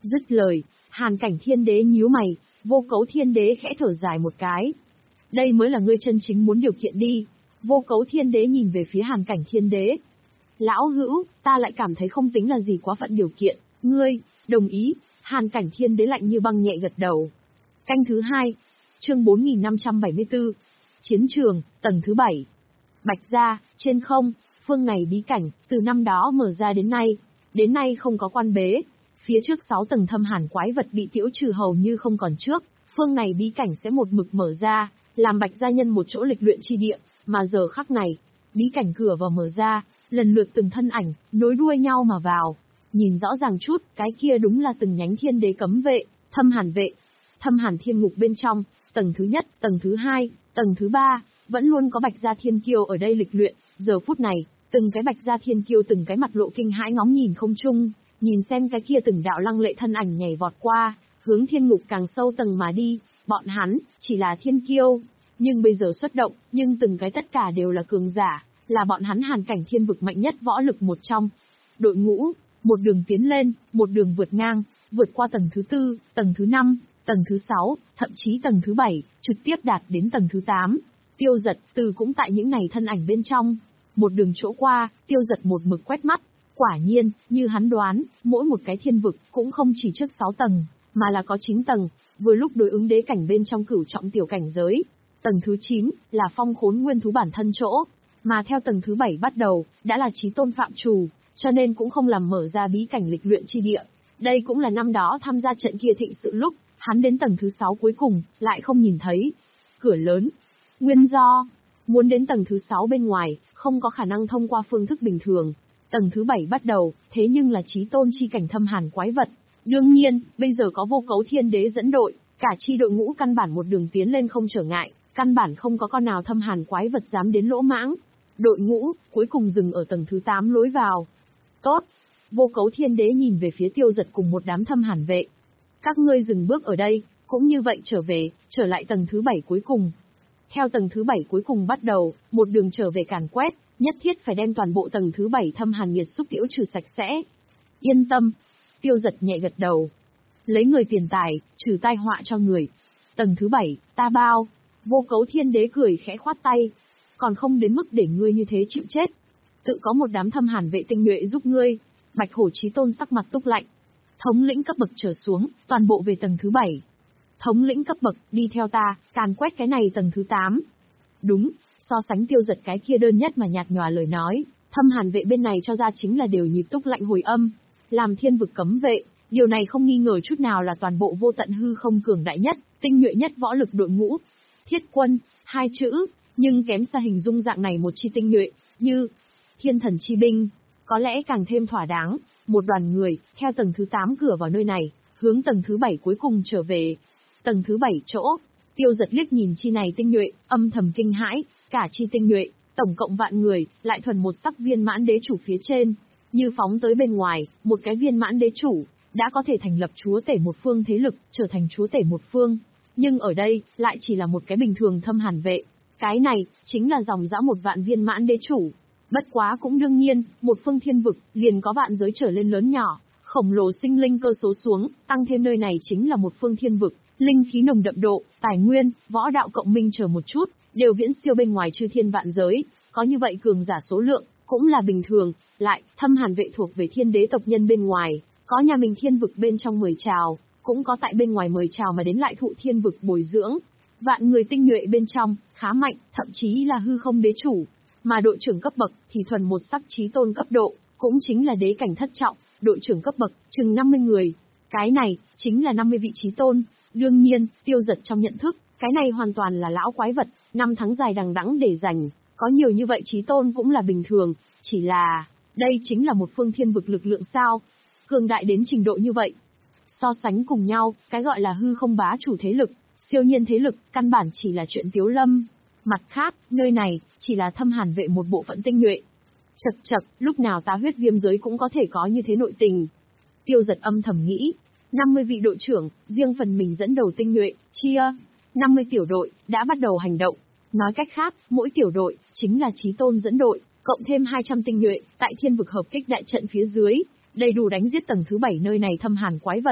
Dứt lời, Hàn Cảnh Thiên Đế nhíu mày, Vô Cấu Thiên Đế khẽ thở dài một cái. Đây mới là ngươi chân chính muốn điều kiện đi. Vô Cấu Thiên Đế nhìn về phía Hàn Cảnh Thiên Đế. Lão hữu, ta lại cảm thấy không tính là gì quá phận điều kiện, ngươi, đồng ý. Hàn Cảnh Thiên Đế lạnh như băng nhẹ gật đầu. Canh thứ hai, chương bốn nghìn năm trăm bảy mươi tư, Chiến trường, tầng thứ bảy. Bạch Gia, trên không, phương này bí cảnh, từ năm đó mở ra đến nay, đến nay không có quan bế. Phía trước sáu tầng thâm hàn quái vật bị tiễu trừ hầu như không còn trước, phương này bí cảnh sẽ một mực mở ra, làm Bạch Gia nhân một chỗ lịch luyện chi địa, mà giờ khắc này, bí cảnh cửa vào mở ra, lần lượt từng thân ảnh, nối đuôi nhau mà vào. Nhìn rõ ràng chút, cái kia đúng là từng nhánh thiên đế cấm vệ, thâm hàn vệ. Thâm hàn thiên ngục bên trong, tầng thứ nhất, tầng thứ hai, tầng thứ ba, vẫn luôn có Bạch Gia thiên kiêu ở đây lịch luyện. Giờ phút này, từng cái Bạch Gia thiên kiêu từng cái mặt lộ kinh hãi ngóng nhìn không trung, nhìn xem cái kia từng đạo lăng lệ thân ảnh nhảy vọt qua, hướng thiên ngục càng sâu tầng mà đi. Bọn hắn chỉ là thiên kiêu, nhưng bây giờ xuất động, nhưng từng cái tất cả đều là cường giả, là bọn hắn Hàn Cảnh Thiên vực mạnh nhất võ lực một trong. Đội ngũ, một đường tiến lên, một đường vượt ngang, vượt qua tầng thứ tư, tầng thứ năm, tầng thứ sáu, thậm chí tầng thứ bảy, trực tiếp đạt đến tầng thứ tám. Tiêu Giật từ cũng tại những này thân ảnh bên trong. Một đường chỗ qua, Tiêu Giật một mực quét mắt. Quả nhiên, như hắn đoán, mỗi một cái thiên vực cũng không chỉ trước sáu tầng, mà là có chín tầng, vừa lúc đối ứng đế cảnh bên trong cửu trọng tiểu cảnh giới. Tầng thứ chín là phong khốn nguyên thú bản thân chỗ, mà theo tầng thứ bảy bắt đầu, đã là chí tôn phạm trù, cho nên cũng không làm mở ra bí cảnh lịch luyện chi địa. Đây cũng là năm đó tham gia trận kia thịnh sự lúc, hắn đến tầng thứ sáu cuối cùng, lại không nhìn thấy cửa lớn. Nguyên do, muốn đến tầng thứ sáu bên ngoài, không có khả năng thông qua phương thức bình thường. Tầng thứ bảy bắt đầu, thế nhưng là chí tôn chi cảnh thâm hàn quái vật. Đương nhiên, bây giờ có Vô Cấu Thiên Đế dẫn đội, cả chi đội ngũ căn bản một đường tiến lên không trở ngại, căn bản không có con nào thâm hàn quái vật dám đến lỗ mãng. Đội ngũ, cuối cùng dừng ở tầng thứ tám lối vào. Tốt! Vô Cấu Thiên Đế nhìn về phía Tiêu Giật cùng một đám thâm hàn vệ. Các ngươi dừng bước ở đây, cũng như vậy trở về, trở lại tầng thứ bảy cuối cùng. Theo tầng thứ bảy cuối cùng bắt đầu, một đường trở về càn quét, nhất thiết phải đem toàn bộ tầng thứ bảy thâm hàn nghiệt xúc tiễu trừ sạch sẽ. Yên tâm. Tiêu Giật nhẹ gật đầu. Lấy người tiền tài, trừ tai họa cho người. Tầng thứ bảy, ta bao. Vô Cấu Thiên Đế cười khẽ khoát tay. Còn không đến mức để ngươi như thế chịu chết. Tự có một đám thâm hàn vệ tinh nhuệ giúp ngươi. Bạch Hổ Chí Tôn sắc mặt túc lạnh. Thống lĩnh cấp bậc trở xuống, toàn bộ về tầng thứ bảy. Thống lĩnh cấp bậc, đi theo ta, càn quét cái này tầng thứ tám. Đúng, so sánh Tiêu Giật cái kia đơn nhất mà nhạt nhòa lời nói, thâm hàn vệ bên này cho ra chính là đều nhịp túc lạnh hồi âm. Làm thiên vực cấm vệ, điều này không nghi ngờ chút nào là toàn bộ vô tận hư không cường đại nhất, tinh nhuệ nhất võ lực đội ngũ. Thiết quân, hai chữ, nhưng kém xa hình dung dạng này một chi tinh nhuệ, như thiên thần chi binh, có lẽ càng thêm thỏa đáng. Một đoàn người, theo tầng thứ tám cửa vào nơi này, hướng tầng thứ bảy cuối cùng trở về. Tầng thứ bảy chỗ, Tiêu Giật liếc nhìn chi này tinh nhuệ, âm thầm kinh hãi, cả chi tinh nhuệ, tổng cộng vạn người, lại thuần một sắc viên mãn đế chủ phía trên. Như phóng tới bên ngoài, một cái viên mãn đế chủ, đã có thể thành lập chúa tể một phương thế lực, trở thành chúa tể một phương. Nhưng ở đây, lại chỉ là một cái bình thường thâm hàn vệ. Cái này, chính là dòng dã một vạn viên mãn đế chủ. Bất quá cũng đương nhiên, một phương thiên vực, liền có vạn giới trở lên lớn nhỏ, khổng lồ sinh linh cơ số xuống, tăng thêm nơi này chính là một phương thiên vực, linh khí nồng đậm độ, tài nguyên, võ đạo cộng minh chờ một chút, đều viễn siêu bên ngoài chư thiên vạn giới, có như vậy cường giả số lượng, cũng là bình thường. Lại, thâm hàn vệ thuộc về thiên đế tộc nhân bên ngoài, có nhà mình thiên vực bên trong mời chào, cũng có tại bên ngoài mời chào mà đến lại thụ thiên vực bồi dưỡng. Vạn người tinh nhuệ bên trong, khá mạnh, thậm chí là hư không đế chủ. Mà đội trưởng cấp bậc thì thuần một sắc chí tôn cấp độ, cũng chính là đế cảnh thất trọng, đội trưởng cấp bậc chừng năm mươi người. Cái này chính là năm mươi vị chí tôn. Đương nhiên, Tiêu Giật trong nhận thức, cái này hoàn toàn là lão quái vật, năm tháng dài đằng đẵng để dành, có nhiều như vậy chí tôn cũng là bình thường, chỉ là đây chính là một phương thiên vực lực lượng sao? Cường đại đến trình độ như vậy. So sánh cùng nhau, cái gọi là hư không bá chủ thế lực, siêu nhiên thế lực, căn bản chỉ là chuyện tiếu lâm. Mặt khác, nơi này, chỉ là thâm hàn vệ một bộ phận tinh nhuệ. Chật chật, lúc nào ta huyết viêm giới cũng có thể có như thế nội tình. Tiêu Giật âm thầm nghĩ, năm mươi vị đội trưởng, riêng phần mình dẫn đầu tinh nhuệ, chia năm mươi tiểu đội, đã bắt đầu hành động. Nói cách khác, mỗi tiểu đội, chính là chí tôn dẫn đội, cộng thêm hai trăm tinh nhuệ, tại thiên vực hợp kích đại trận phía dưới, đầy đủ đánh giết tầng thứ bảy nơi này thâm hàn quái vật.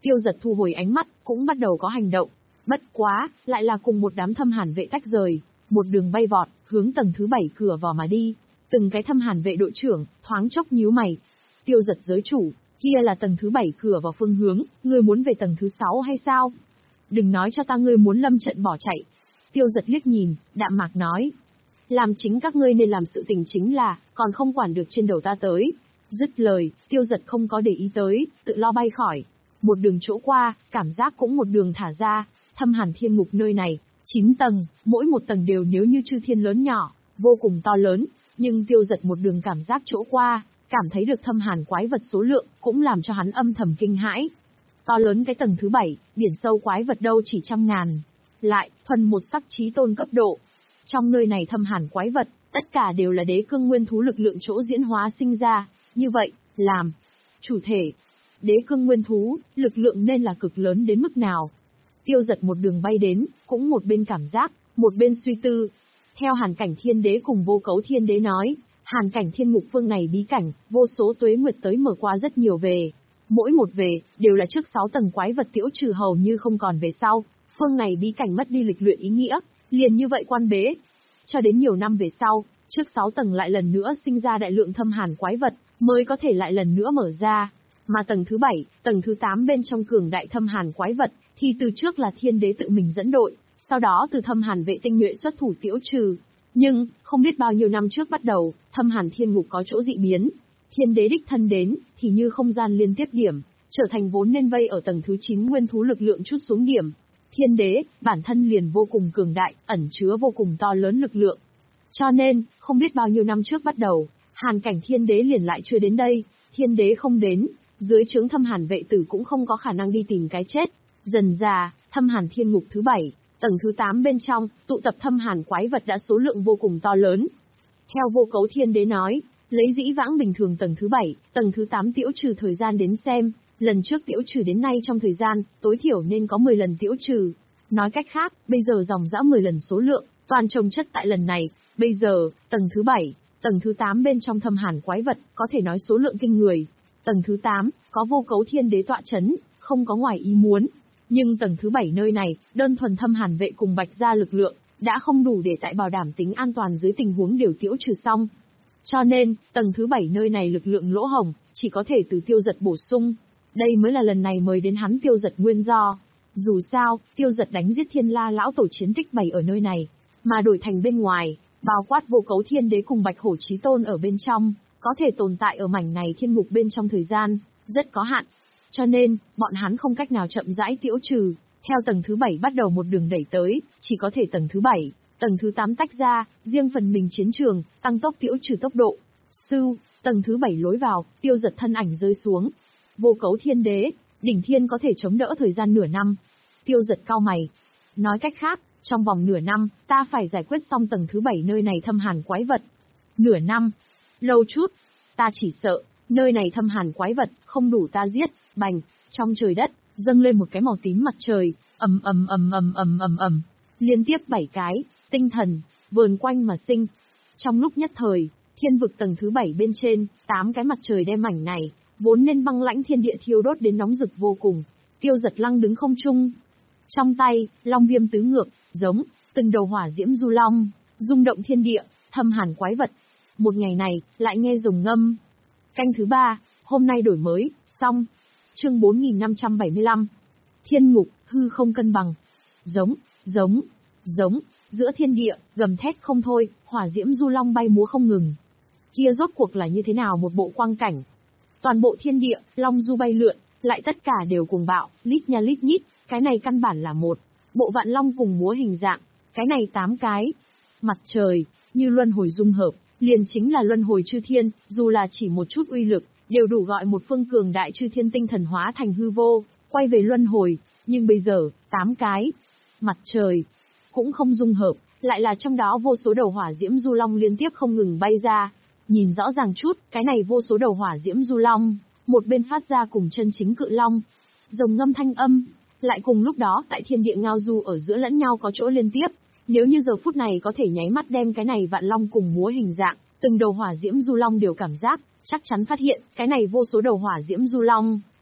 Tiêu Dật thu hồi ánh mắt, cũng bắt đầu có hành động. Bất quá, lại là cùng một đám thâm hàn vệ tách rời, một đường bay vọt, hướng tầng thứ bảy cửa vào mà đi. Từng cái thâm hàn vệ đội trưởng, thoáng chốc nhíu mày. Tiêu Dật giới chủ, kia là tầng thứ bảy cửa vào phương hướng, ngươi muốn về tầng thứ sáu hay sao? Đừng nói cho ta ngươi muốn lâm trận bỏ chạy. Tiêu Dật liếc nhìn, đạm mạc nói. Làm chính các ngươi nên làm sự tình chính là, còn không quản được trên đầu ta tới. Dứt lời, Tiêu Dật không có để ý tới, tự lo bay khỏi. Một đường chỗ qua, cảm giác cũng một đường thả ra, thâm hàn thiên ngục nơi này, chín tầng, mỗi một tầng đều nếu như chư thiên lớn nhỏ, vô cùng to lớn, nhưng Tiêu Dật một đường cảm giác chỗ qua, cảm thấy được thâm hàn quái vật số lượng, cũng làm cho hắn âm thầm kinh hãi. To lớn cái tầng thứ bảy, biển sâu quái vật đâu chỉ trăm ngàn. Lại, thuần một sắc trí tôn cấp độ. Trong nơi này thâm hàn quái vật, tất cả đều là đế cương nguyên thú lực lượng chỗ diễn hóa sinh ra, như vậy, làm chủ thể. Đế cương nguyên thú, lực lượng nên là cực lớn đến mức nào? Tiêu Dật một đường bay đến, cũng một bên cảm giác, một bên suy tư. Theo Hàn Cảnh Thiên Đế cùng Vô Cấu Thiên Đế nói, Hàn Cảnh Thiên Ngục phương này bí cảnh, vô số tuế nguyệt tới mở qua rất nhiều về. Mỗi một về, đều là trước sáu tầng quái vật tiễu trừ hầu như không còn về sau. Phương này bí cảnh mất đi lịch luyện ý nghĩa, liền như vậy quan bế. Cho đến nhiều năm về sau, trước sáu tầng lại lần nữa sinh ra đại lượng thâm hàn quái vật, mới có thể lại lần nữa mở ra. Mà tầng thứ bảy, tầng thứ tám bên trong cường đại thâm hàn quái vật, thì từ trước là Thiên Đế tự mình dẫn đội, sau đó từ thâm hàn vệ tinh nhuệ xuất thủ tiễu trừ. Nhưng, không biết bao nhiêu năm trước bắt đầu, thâm hàn thiên ngục có chỗ dị biến. Thiên Đế đích thân đến, thì như không gian liên tiếp điểm, trở thành vốn nên vây ở tầng thứ chín nguyên thú lực lượng chút xuống điểm. Thiên Đế, bản thân liền vô cùng cường đại, ẩn chứa vô cùng to lớn lực lượng. Cho nên, không biết bao nhiêu năm trước bắt đầu, Hàn Cảnh Thiên Đế liền lại chưa đến đây, Thiên Đế không đến, dưới trướng thâm hàn vệ tử cũng không có khả năng đi tìm cái chết. Dần dà, thâm hàn thiên ngục thứ bảy, tầng thứ tám bên trong, tụ tập thâm hàn quái vật đã số lượng vô cùng to lớn. Theo Vô Cấu Thiên Đế nói, lấy dĩ vãng bình thường tầng thứ bảy, tầng thứ tám tiễu trừ thời gian đến xem, lần trước tiễu trừ đến nay trong thời gian, tối thiểu nên có mười lần tiễu trừ. Nói cách khác, bây giờ dòng dã mười lần số lượng, toàn trồng chất tại lần này, bây giờ, tầng thứ bảy, tầng thứ tám bên trong thâm hàn quái vật, có thể nói số lượng kinh người. Tầng thứ tám, có Vô Cấu Thiên Đế tọa chấn, không có ngoài ý muốn. Nhưng tầng thứ bảy nơi này, đơn thuần thâm hàn vệ cùng Bạch gia lực lượng, đã không đủ để tại bảo đảm tính an toàn dưới tình huống đều tiễu trừ xong. Cho nên, tầng thứ bảy nơi này lực lượng lỗ hổng, chỉ có thể từ Tiêu Dật bổ sung. Đây mới là lần này mời đến hắn Tiêu Dật nguyên do. Dù sao, Tiêu Dật đánh giết Thiên La lão tổ chiến tích bày ở nơi này, mà đổi thành bên ngoài, bao quát Vô Cấu Thiên Đế cùng Bạch Hổ Chí Tôn ở bên trong, có thể tồn tại ở mảnh này thiên ngục bên trong thời gian, rất có hạn. Cho nên, bọn hắn không cách nào chậm rãi tiễu trừ, theo tầng thứ bảy bắt đầu một đường đẩy tới, chỉ có thể tầng thứ bảy, tầng thứ tám tách ra, riêng phần mình chiến trường, tăng tốc tiễu trừ tốc độ. Sưu, tầng thứ bảy lối vào, Tiêu Dật thân ảnh rơi xuống. Vô Cấu Thiên Đế, đỉnh thiên có thể chống đỡ thời gian nửa năm. Tiêu Dật cau mày. Nói cách khác, trong vòng nửa năm, ta phải giải quyết xong tầng thứ bảy nơi này thâm hàn quái vật. Nửa năm? Lâu chút. Ta chỉ sợ, nơi này thâm hàn quái vật, không đủ ta giết. Bành, trong trời đất, dâng lên một cái màu tím mặt trời, ầm ầm ầm ầm ầm ầm ầm, liên tiếp bảy cái, tinh thần, vờn quanh mà sinh. Trong lúc nhất thời, thiên vực tầng thứ bảy bên trên, tám cái mặt trời đem mảnh này, vốn nên băng lãnh thiên địa thiêu đốt đến nóng rực vô cùng. Tiêu Dật lăng đứng không trung. Trong tay, long viêm tứ ngược, giống, từng đầu hỏa diễm du long, rung động thiên địa, thâm hàn quái vật. Một ngày này, lại nghe rồng ngâm. Canh thứ ba, hôm nay đổi mới, xong. Chương bốn nghìn năm trăm bảy mươi lăm. Thiên ngục, hư không cân bằng. Giống, giống, giống, giữa thiên địa, gầm thét không thôi, hỏa diễm du long bay múa không ngừng. Kia rốt cuộc là như thế nào một bộ quang cảnh? Toàn bộ thiên địa, long du bay lượn, lại tất cả đều cùng bạo, lít nha lít nhít, cái này căn bản là một bộ vạn long cùng múa hình dạng, cái này tám cái. Mặt trời, như luân hồi dung hợp, liền chính là luân hồi chư thiên, dù là chỉ một chút uy lực, đều đủ gọi một phương cường đại chư thiên tinh thần hóa thành hư vô, quay về luân hồi, nhưng bây giờ, tám cái. Mặt trời, cũng không dung hợp, lại là trong đó vô số đầu hỏa diễm du long liên tiếp không ngừng bay ra. Nhìn rõ ràng chút, cái này vô số đầu hỏa diễm du long, một bên phát ra cùng chân chính cự long, rồng ngâm thanh âm, lại cùng lúc đó tại thiên địa ngao du ở giữa lẫn nhau có chỗ liên tiếp. Nếu như giờ phút này có thể nháy mắt đem cái này vạn long cùng múa hình dạng, từng đầu hỏa diễm du long đều cảm giác, chắc chắn phát hiện, cái này vô số đầu hỏa diễm du long,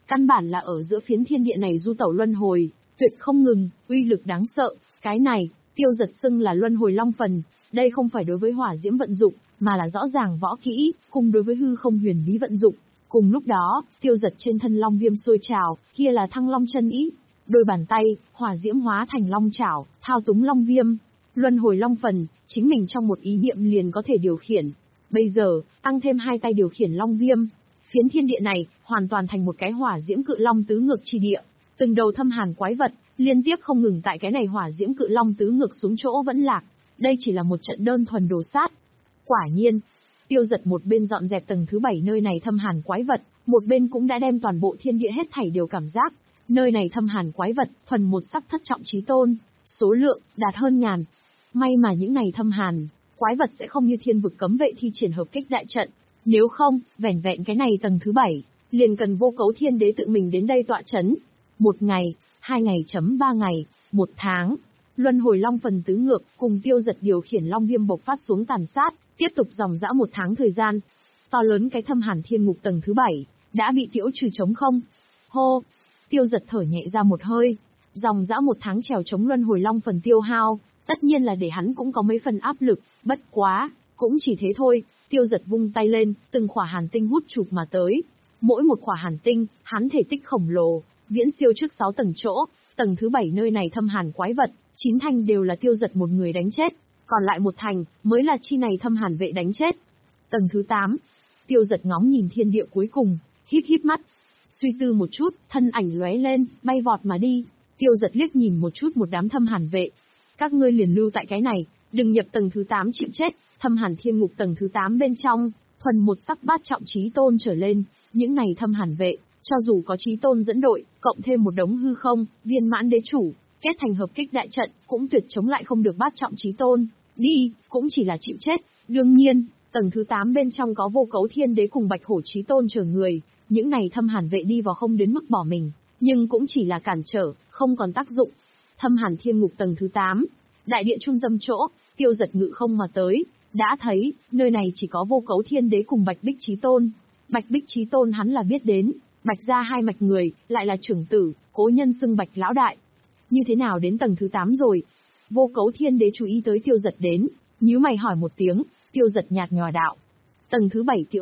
căn bản là ở giữa phiến thiên địa này du tẩu luân hồi, tuyệt không ngừng, uy lực đáng sợ, cái này, Tiêu Giật xưng là luân hồi long phần, đây không phải đối với hỏa diễm vận dụng, mà là rõ ràng võ kỹ, cùng đối với hư không huyền bí vận dụng. Cùng lúc đó, Tiêu Giật trên thân long viêm sôi trào, kia là thăng long chân ý. Đôi bàn tay, hỏa diễm hóa thành long chảo, thao túng long viêm. Luân hồi long phần, chính mình trong một ý niệm liền có thể điều khiển. Bây giờ, tăng thêm hai tay điều khiển long viêm. Phiến thiên địa này, hoàn toàn thành một cái hỏa diễm cự long tứ ngược chi địa. Từng đầu thâm hàn quái vật, liên tiếp không ngừng tại cái này hỏa diễm cự long tứ ngược xuống chỗ vẫn lạc. Đây chỉ là một trận đơn thuần đồ sát. Quả nhiên, Tiêu Giật một bên dọn dẹp tầng thứ bảy nơi này thâm hàn quái vật, một bên cũng đã đem toàn bộ thiên địa hết thảy đều cảm giác. Nơi này thâm hàn quái vật, thuần một sắc thất trọng chí tôn, số lượng, đạt hơn ngàn. May mà những này thâm hàn, quái vật sẽ không như thiên vực cấm vệ thi triển hợp kích đại trận. Nếu không, vẻn vẹn cái này tầng thứ bảy, liền cần vô cấu thiên đế tự mình đến đây tọa chấn. Một ngày, hai ngày chấm ba ngày, một tháng. Luân hồi long phần tứ ngược, cùng Tiêu Giật điều khiển long viêm bộc phát xuống tàn sát, tiếp tục dòng dã một tháng thời gian. To lớn cái thâm hàn thiên ngục tầng thứ bảy, đã bị tiễu trừ trống không. Hô! Tiêu Giật thở nhẹ ra một hơi. Dòng dã một tháng trèo chống luân hồi long phần tiêu hao, tất nhiên là để hắn cũng có mấy phần áp lực, bất quá, cũng chỉ thế thôi. Tiêu Giật vung tay lên, từng khỏa hàn tinh hút chụp mà tới. Mỗi một khỏa hàn tinh, hắn thể tích khổng lồ, viễn siêu trước sáu tầng chỗ. Tầng thứ bảy nơi này thâm hàn quái vật, chín thành đều là Tiêu Giật một người đánh chết, còn lại một thành, mới là chi này thâm hàn vệ đánh chết. Tầng thứ tám, Tiêu Giật ngóng nhìn thiên địa cuối cùng, híp híp mắt. Suy tư một chút, thân ảnh lóe lên, bay vọt mà đi. Tiêu Giật liếc nhìn một chút một đám thâm hàn vệ. Các ngươi liền lưu tại cái này, đừng nhập tầng thứ tám chịu chết. Thâm hàn thiên ngục tầng thứ tám bên trong, thuần một sắc bát trọng chí tôn trở lên, những này thâm hàn vệ, cho dù có chí tôn dẫn đội, cộng thêm một đống hư không, viên mãn đế chủ, kết thành hợp kích đại trận, cũng tuyệt chống lại không được bát trọng chí tôn. Đi, cũng chỉ là chịu chết. Đương nhiên, tầng thứ tám bên trong có vô cấu thiên đế cùng bạch hổ chí tôn chờ người, những này thâm hàn vệ đi vào không đến mức bỏ mình, nhưng cũng chỉ là cản trở, không còn tác dụng. Thâm hàn thiên ngục tầng thứ tám, đại địa trung tâm chỗ, Tiêu Giật ngự không mà tới, đã thấy, nơi này chỉ có vô cấu thiên đế cùng bạch bích chí tôn. Bạch bích chí tôn hắn là biết đến, bạch gia hai mạch người, lại là trưởng tử, cố nhân xưng bạch lão đại. Như thế nào đến tầng thứ tám rồi? Vô cấu thiên đế chú ý tới Tiêu Giật đến, nhíu mày hỏi một tiếng. Tiêu Giật nhạt nhòa đạo. Tầng thứ bảy tiểu